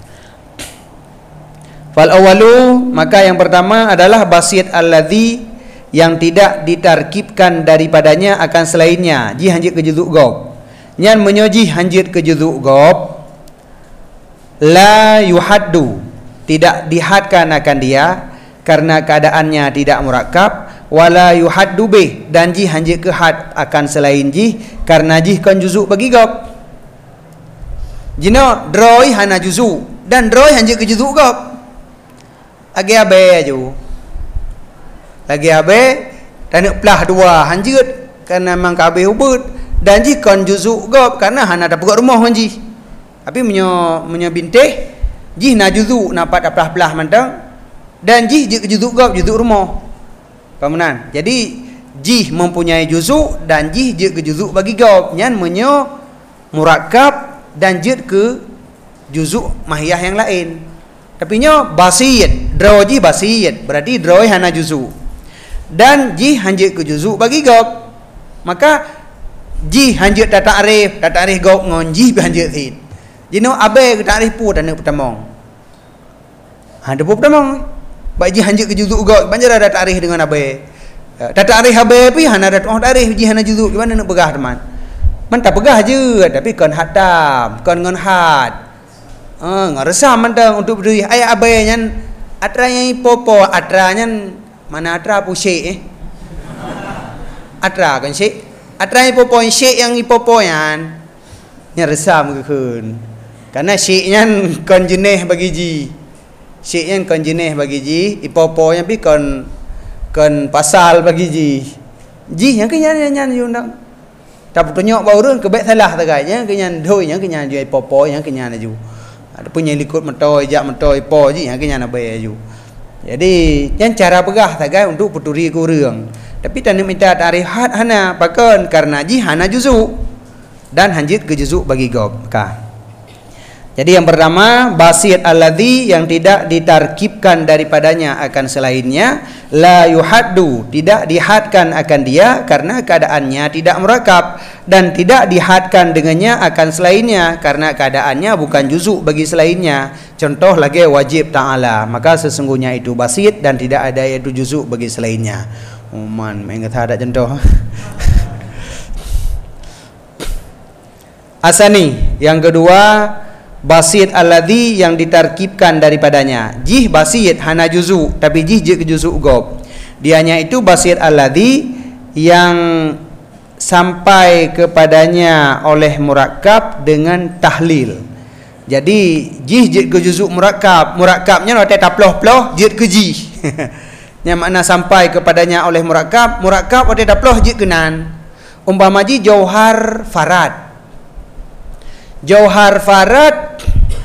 Fal awalu, maka yang pertama adalah basit alladhi yang tidak ditarkibkan daripadanya akan selainnya. Ji hanjid ke juzuk gob. Nyan menyoji hanjid ke juzuk gob. La yuhaddu, tidak dihadkan akan dia karena keadaannya tidak murakab. Wala yuhaddu bih, dan jih hanjid ke had akan selain jih karena jih kan juzuk bagi gob. Jino droi hana juzuk dan droi hanjid ke juzuk gob. Lagi abe aju. Lagi abe dan pelah dua hanjid karena memang kabe hubut dan jih kan juzuk gob karena hana dapat rumah hanjid. Tapi menyo bintih jih na juzu napat aplah-aplah mantang Dan jih je ke juzuk gab, juzuk rumah. Pamanan. Jadi jih mempunyai juzuk dan jih je ke juzuk bagi gab. Nyan menyo murakkab dan je ke juzuk mahiyah yang lain. Tapi nyo basit, draw jih basit, berarti draw hana juzuk. Dan jih hanjit ke juzuk bagi gab. Maka jih hanjit tak ta'rif gab ngon jih hanjit tin. Jino abai ke ta'rif pu dan pertamong. Ada pu pertamong. Bak jih hanjit ke juzuk gab, banjar ada ta'rif dengan abai. Tak ta'rif abai pi hana ada ta'rif jih hana juzuk, gimana nak pegah teman? Man tak pegah je, tapi kon hatam, kon ngon hat. Ngeresam mentang untuk berdiri. Ayat abai nyan atranya popo, atranya mana atra pu syekh atra kan syekh. Atranya popo syekh yang popo yan. Nyeresam ke kun. Karena syekh nyan kon jenih bagi ji. Syekh nyan kon jenih bagi ji, popo yang pi kon pasal bagi ji. Ji yang kenyan yundang. Tak tanya baru ke baik salah taganya kenyan doi yang kenyan juai popo yang kenyan aju. Ada punya likut metoi jak metoi po ji yang kenyan abai aju. Jadi yang cara pegah tagai untuk puturi ku reung. Tapi tak minta tarikh hana pakon karena ji hana juzuk dan hanjit ke juzuk bagi gab. Jadi yang pertama basit alladhi yang tidak ditarkibkan daripadanya akan selainnya, la yuhaddu tidak dihadkan akan dia karena keadaannya tidak murakkab, dan tidak dihadkan dengannya akan selainnya karena keadaannya bukan juzuk bagi selainnya. Contoh lagi wajib ta'ala, maka sesungguhnya itu basit dan tidak ada yaitu juzuk bagi selainnya. Man ingat ada contoh. Asani yang kedua basit alladhi yang ditarkibkan daripadanya. Jih basit hana juzuk, tapi jih je ke juzuk gab. Dianya itu basit alladhi yang sampai kepadanya oleh murakkab dengan tahlil. Jadi jih je ke juzuk murakkab, murakkabnya note taploh-ploh je ke jih. Yang makna sampai kepadanya oleh murakkab, murakkab note taploh je kenan. Umpama ji jauhar farad. Jauhar farad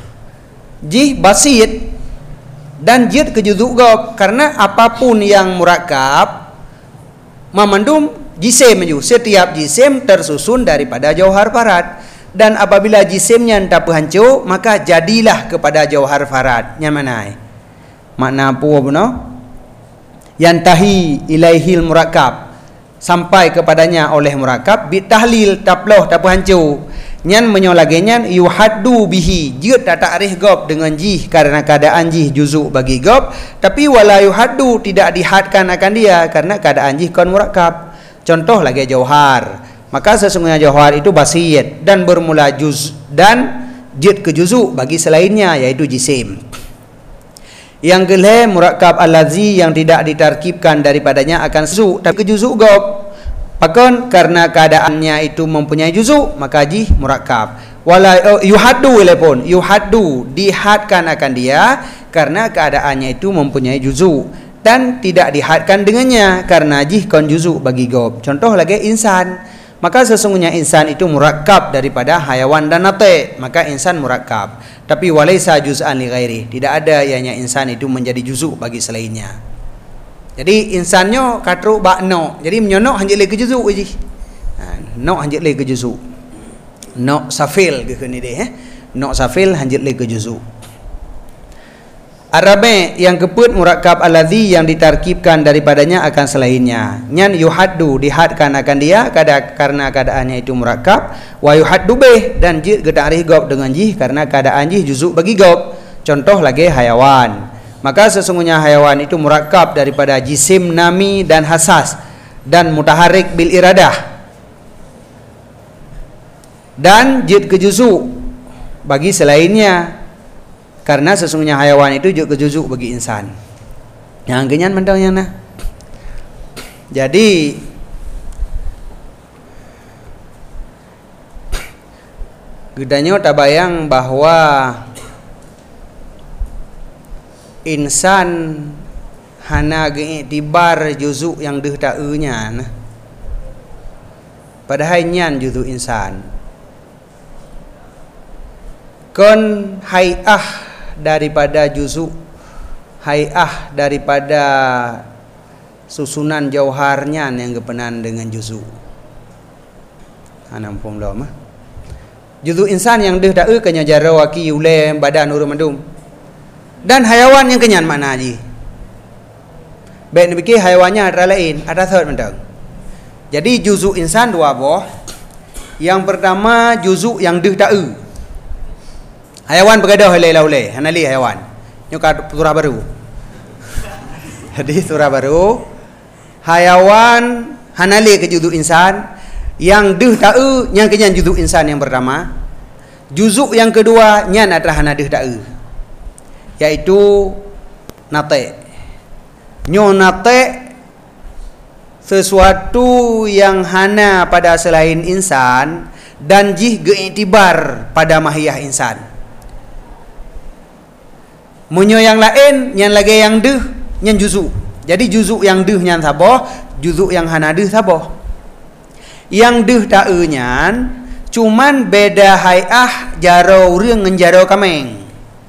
jih basit dan jid ke juzuk gab, karena apapun yang murakkab memandum jisim ju. Setiap jisim tersusun daripada jauhar farad, dan apabila jisimnya tak hancur maka jadilah kepada jauhar farad. Nya mana makna apa beno? Yantahi ilaihil murakkab, sampai kepadanya oleh murakkab bitahlil taploh tak hancur. Nyan menyolagenya yuhaddu bihi, jid tak ta'rif gab dengan jih karena keadaan jih juzuk bagi gab, tapi wala yuhaddu tidak dihadkan akan dia karena keadaan jih kon murakkab. Contoh lagi jauhar, maka sesungguhnya jauhar itu basit dan bermula juz dan jid ke juzuk bagi selainnya yaitu jisim. Yang kelima murakkab allazi yang tidak ditarkibkan daripadanya akan juzuk tapi ke juzuk gab. Pakon karena keadaannya itu mempunyai juzuk maka jih murakkab. Wala yuhaddu ilepun, yuhaddu dihadkan akan dia karena keadaannya itu mempunyai juzuk dan tidak dihadkan dengannya karena jih kon juzuk bagi gab. Contoh lagi insan, maka sesungguhnya insan itu murakkab daripada hayawan dan nate, maka insan murakkab. Tapi walaisa juz'an li ghairi, tidak ada ianya insan itu menjadi juzuk bagi selainnya. Jadi insannya katru bak no. Jadi menyonok hanjit le ke juzuk je. Nok hanjit le ke juzuk. Nok safil ke ni deh. Nok safil hanjit le ke juzuk. Arabe yang keput murakkab alladhi yang ditarkibkan daripadanya akan selainnya. Nyan yuhaddu dihadkan akan dia karena keadaannya itu murakkab, wa yuhaddu bih dan jid getarih gab dengan jih karena keadaan jih juzuk bagi gab. Contoh lagi hayawan. Maka sesungguhnya hayawan itu murakkab daripada jisim nami dan hasas dan mutaharik bil iradah dan jid ke juzuk bagi selainnya karena sesungguhnya hayawan itu jid ke juzuk bagi insan. Yang kenyan mentang yang nah. Jadi gedanya tabayang bahwa insan hana geiktibar juzuk yang deh ta'enya nah. Padahal nyan juzuk insan kon hay'ah daripada juzuk hai'ah daripada susunan jauharnya yang kepenan dengan juzu. Nampung dah mah. Juzu insan yang deh dak kenya jara waki ulai badan urut mandum. Dan hayawan yang kenyan makna haji. Baik ni fikir hayawannya ada lain, ada third mentang. Jadi juzu insan dua boh. Yang pertama juzu yang deh dak hayawan bergadah helai-helai, hanali hayawan. Nyuka surah baru. Jadi surah baru hayawan hanali ke juzu insan yang deh dak yang kenyan juzu insan yang pertama. Juzu yang kedua nyan adalah hana deh dak yaitu nate. Nyo nate sesuatu yang hana pada selain insan dan jih geiktibar pada mahiyah insan. Munyo yang lain nyan lagi yang deh nyan juzu. Jadi juzu yang deh nyan saboh, juzu yang hana deh saboh. Yang deh tak nyan cuman beda hai'ah jaro urang ngan jaro kameng.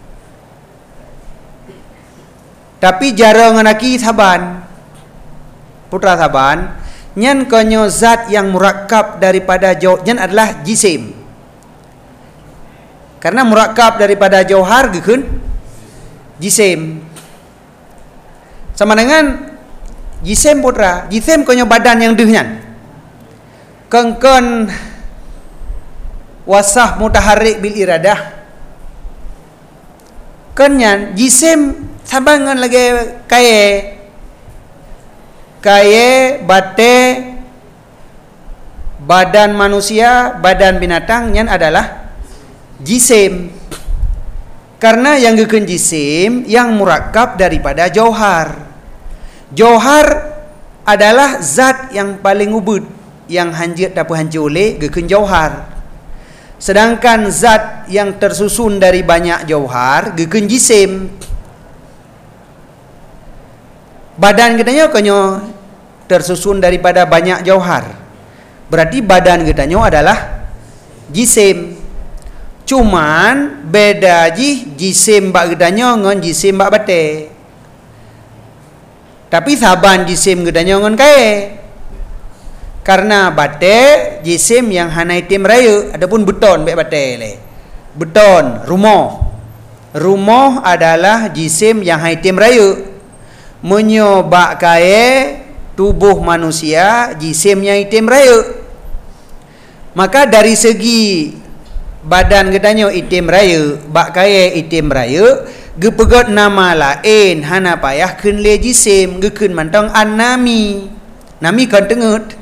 Tapi jaro nganaki saban. Putra saban nyan konyo zat yang murakkab daripada nyan adalah jisim. Karena murakkab daripada jauhar gekeun jisim. Sama dengan jisim putra, jisim konyo badan yang deh nyan. Kengkon wasah mutaharrik bil iradah. Kenyan jisim sabangan lagi kaya bate badan manusia, badan binatang yang adalah jisim. Karena yang gekeun jisim yang murakkab daripada jauhar. Jauhar adalah zat yang paling ubud, yang hanjit dapat hancur oleh gekeun jauhar. Sedangkan zat yang tersusun dari banyak jauhar gekeun jisim. Badan katanya konyo tersusun daripada banyak jauhar. Berarti badan katanya adalah jisim. Cuman beda jisim bak katanya ngan jisim bak bate. Tapi saban jisim katanya ngan kae. Karena bate jisim yang hanai tim raya, adapun beton bak bate le. Beton, rumah. Rumah adalah jisim yang hanai tim raya. Menyobak kaya tubuh manusia jisimnya itim raya. Maka dari segi badan katanya itim raya, bak kaya itim raya, gepegot nama lain hana payah keun le jisim, gekeun mantong annami. Nami kan tengut.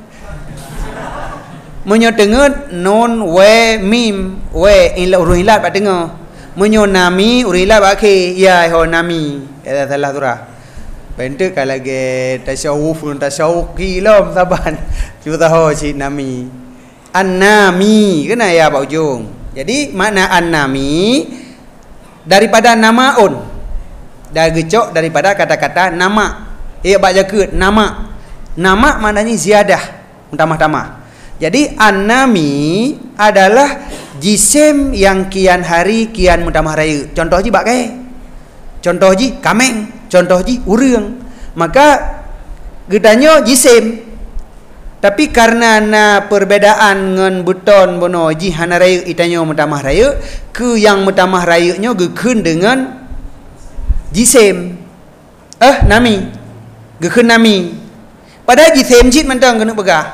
Menyo tengut non we mim, we ila urung ilat bak tengah. Menyo nami urilat bak ke ya ho nami. Ada salah surah. Bentuk kalau lagi tasawuf kilom saban kita tahu si nami an-nami kena ya Pak Ujung. Jadi makna an-nami daripada namaun dah gecok daripada kata-kata nama. Bak jakut nama maknanya ziyadah tambah-tambah. Jadi an-nami adalah jisim yang kian hari kian mutambah raya. Contoh je bak kai, contoh je kameng, contoh ji urang. Maka gedanya jisim. Tapi karena na perbedaan ngan beton bono ji hana raya itanya mutamah raya, ke yang mutamah rayanya gekeun dengan jisim. Nami. Gekeun nami. Padahal jisim jit mentang kena begah.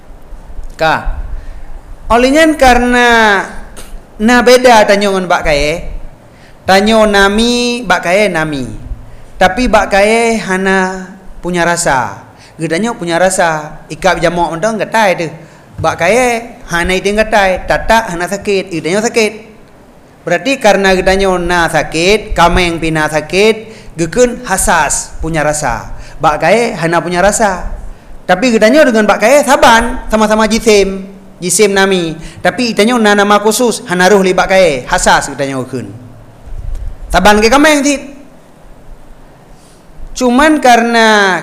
Ka. Olehnya karena na beda tanyo ngan bak kae. Tanyo nami bak kae nami. Tapi bak kaya hana punya rasa. Gedanya punya rasa. Ikap jamak mentang gatai tu. Bak kaya hana itu gatai. Tatak hana sakit. Gedanya sakit. Berarti karena gedanya na sakit, kameng pina sakit, gekeun hasas punya rasa. Bak kaya hana punya rasa. Tapi gedanya dengan bak kaya saban, sama-sama jisim. Jisim nami. Tapi itanya na nama khusus, hana ruh li bak kaya, hasas gedanya gekeun. Saban ke kameng tit. Cuman karena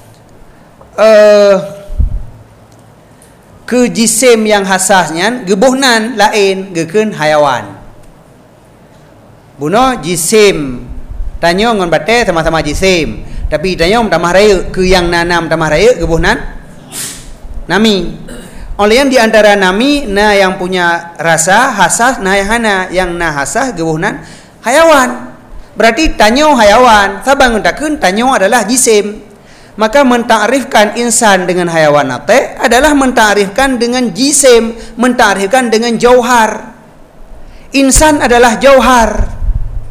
ke jisim yang hasasnya gebuhnan lain gekeun hayawan. Buno jisim Tanyo ngon bate sama-sama jisim. Tapi tanyo tamah raya ke yang nanam tamah raya gebuh nan nami. Oleh yang di antara nami na yang punya rasa hasas na yang hana, yang na hasas gebuh nan hayawan. Berarti tanyo hayawan, sabang undakun tanyo adalah jisim. Maka mentakrifkan insan dengan hayawan nate adalah mentakrifkan dengan jisim, mentakrifkan dengan jauhar. Insan adalah jauhar.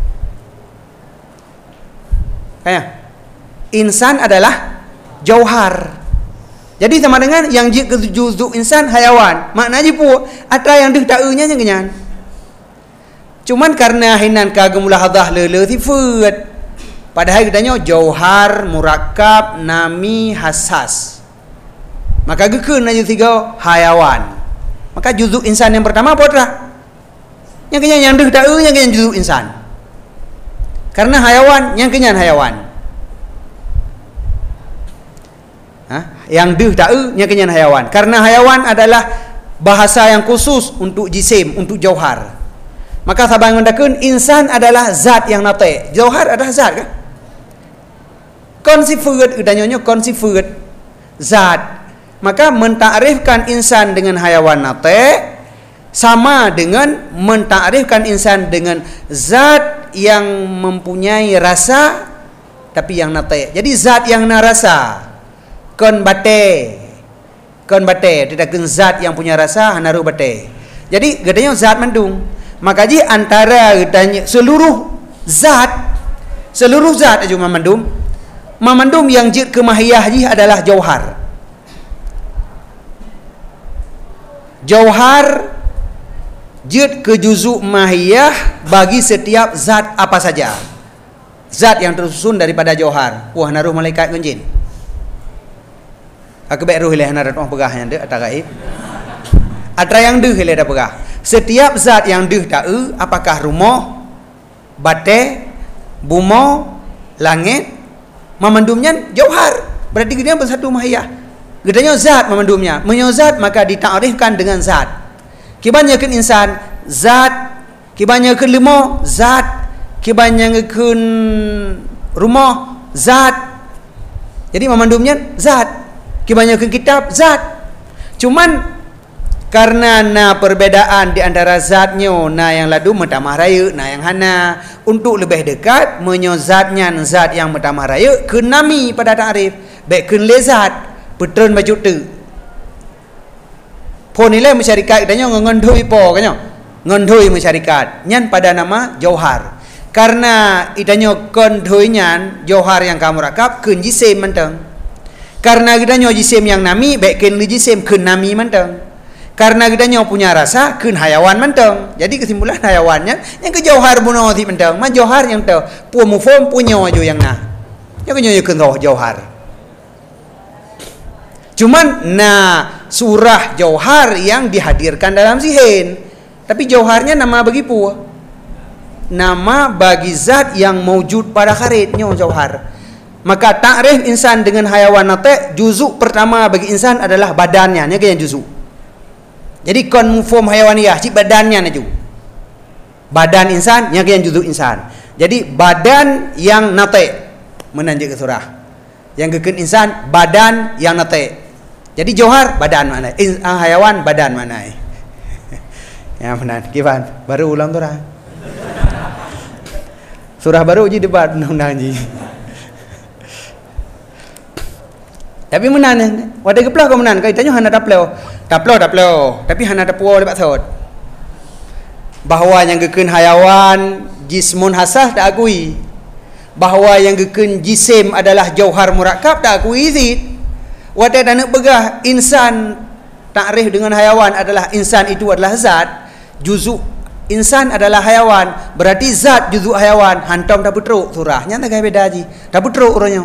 Insan adalah jauhar. Jadi sama dengan yang juzuk insan hayawan. Maknanya pun ada yang dah ta'enya yang kenyan. Cuman karena hinan kagum mulahadhah lele sifat. Padahal katanya jauhar, murakkab, nami, hasas. Maka gekun aja tiga hayawan. Maka juzuk insan yang pertama apa dah? Yang kenyan yang dah ta'enya yang kenyan juzuk insan. Karena hayawan, yang kenyan hayawan. Yang deh ta'u, yang kenyan hayawan. Karena hayawan adalah bahasa yang khusus untuk jisim, untuk jauhar. Maka sabang mendakun, insan adalah zat yang nate. Jauhar adalah zat kan? Konsifat, udahnya konsifat zat. Maka mentakrifkan insan dengan hayawan nate sama dengan mentakrifkan insan dengan zat yang mempunyai rasa tapi yang nate. Jadi zat yang narasa kon bate tidak kun zat yang punya rasa hanaru bate. Jadi gedanya zat mandung. Maka ji antara gedanya seluruh zat aja mamandum yang jid ke mahiyah ji adalah jauhar. Jauhar jid ke juzuk mahiyah bagi setiap zat apa saja. Zat yang tersusun daripada jauhar. Wah naruh malaikat kun jin. Aku baik ruh ilih narat orang pegah yang dek atau gaib. Ada yang deh ilih dah pegah. Setiap zat yang deh ta'u, apakah rumah, bate, buma, langit, memandumnya jauhar. Berarti gedanya bersatu mahiyah. Gedanya zat memandumnya. Menyozat maka ditakrifkan dengan zat. Kibanyakan insan zat, kibanyakan lemah zat, kibanyakan rumah zat. Jadi memandumnya zat. Kibanyakan kitab zat. Cuman karena perbedaan di antara zatnya yang ladu metamah raya, yang hana, untuk lebih dekat menyozatnya zat yang metamah raya ke nami pada takrif, baik ke lezat petron baju tu. Po nilai masyarakat katanya ngendoi po katanya. Ngendoi masyarakat nyan pada nama jauhar. Karena itanya kondoinyan jauhar yang kamu rakap kun jisim menteng. Karena kitanya jisim yang nami baik kun jisim kun nami menteng. Karena kitanya punya rasa kun hayawan menteng. Jadi kesimpulan hayawannya yang ke jauhar bunuh ti menteng. Man jauhar yang tu pu mufom punya aja yang nah. Yang kenyo kun jauhar. Cuman surah jauhar yang dihadirkan dalam zihin. Tapi jauharnya nama bagi pu. Nama bagi zat yang mewujud pada kharitnya jauhar. Maka takrif insan dengan hayawan nate, juzuk pertama bagi insan adalah badannya, nya yang juzuk. Jadi konform hayawaniyah, cik badannya naju. Badan insan, nya yang juzuk insan. Jadi badan yang nate menanjak ke surah. Yang keken insan badan yang nate. Jadi jauhar badan mana? Hayawan badan mana? Ya benar. Gimana? Baru ulang surah. Surah baru je debat undang-undang je. Tapi menan, wadah keplah kau menan. Kau tanya hana taplau. Tapi hana tapau lepas thot. Bahawa yang keken hayawan jismun hasah tak akui. Bahawa yang keken jisim adalah jauhar murakkab tak akui zid. Wadah dan nak begah insan takrif dengan hayawan adalah insan itu adalah zat. Juzuk insan adalah hayawan. Berarti zat juzuk hayawan. Hantam tak putruk surahnya tak kaya beda je. Tak putruk orangnya.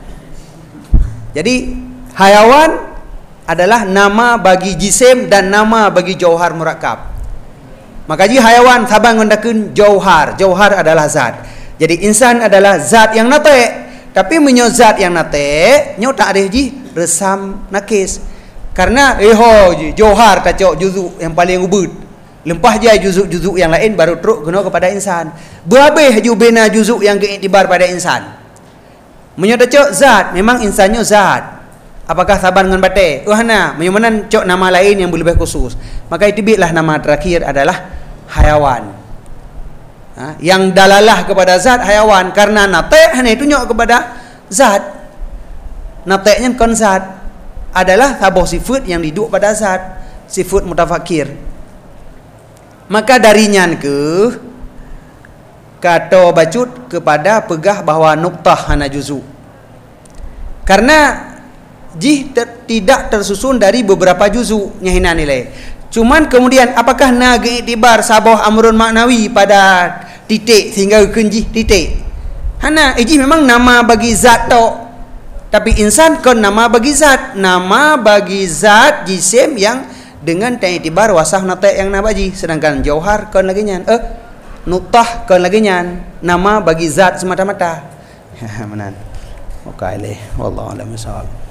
Jadi hayawan adalah nama bagi jisim dan nama bagi jauhar murakkab. Maka ji hayawan sabang ngendakun jauhar. Jauhar adalah zat. Jadi insan adalah zat yang nate. Tapi menyo zat yang nate, nyo takrif ji resam nakis. Karena ji jauhar kacau juzuk yang paling ubud. Lempah je juzuk-juzuk yang lain baru teruk guna kepada insan. Berhabis haju bina juzuk yang keiktibar pada insan. Menyata cok zat, memang insannya zat. Apakah saban dengan batik? Hana, menyamanan cok nama lain yang lebih khusus. Maka itibitlah nama terakhir adalah hayawan. Yang dalalah kepada zat hayawan, karena natek hanya itu nyok kepada zat. Nateknya kon zat adalah sebuah sifat yang duduk pada zat, sifat mutafakir. Maka darinya kata bacut kepada pegah bahawa nuktah hana juzu. Karena tidak tersusun dari beberapa juzu nyahina nilai. Cuman kemudian apakah na iktibar sabah amrun maknawi pada titik sehingga kenji titik. Hana iji memang nama bagi zat tok. Tapi insan kon nama bagi zat, nama bagi zat jisim yang dengan iktibar wasaf natek yang nabaji. Sedangkan jauhar kon lagi nyan nuktah kon lagi nyan nama bagi zat semata-mata. Manan. Okay leh. Wallahu a'lam bishawab.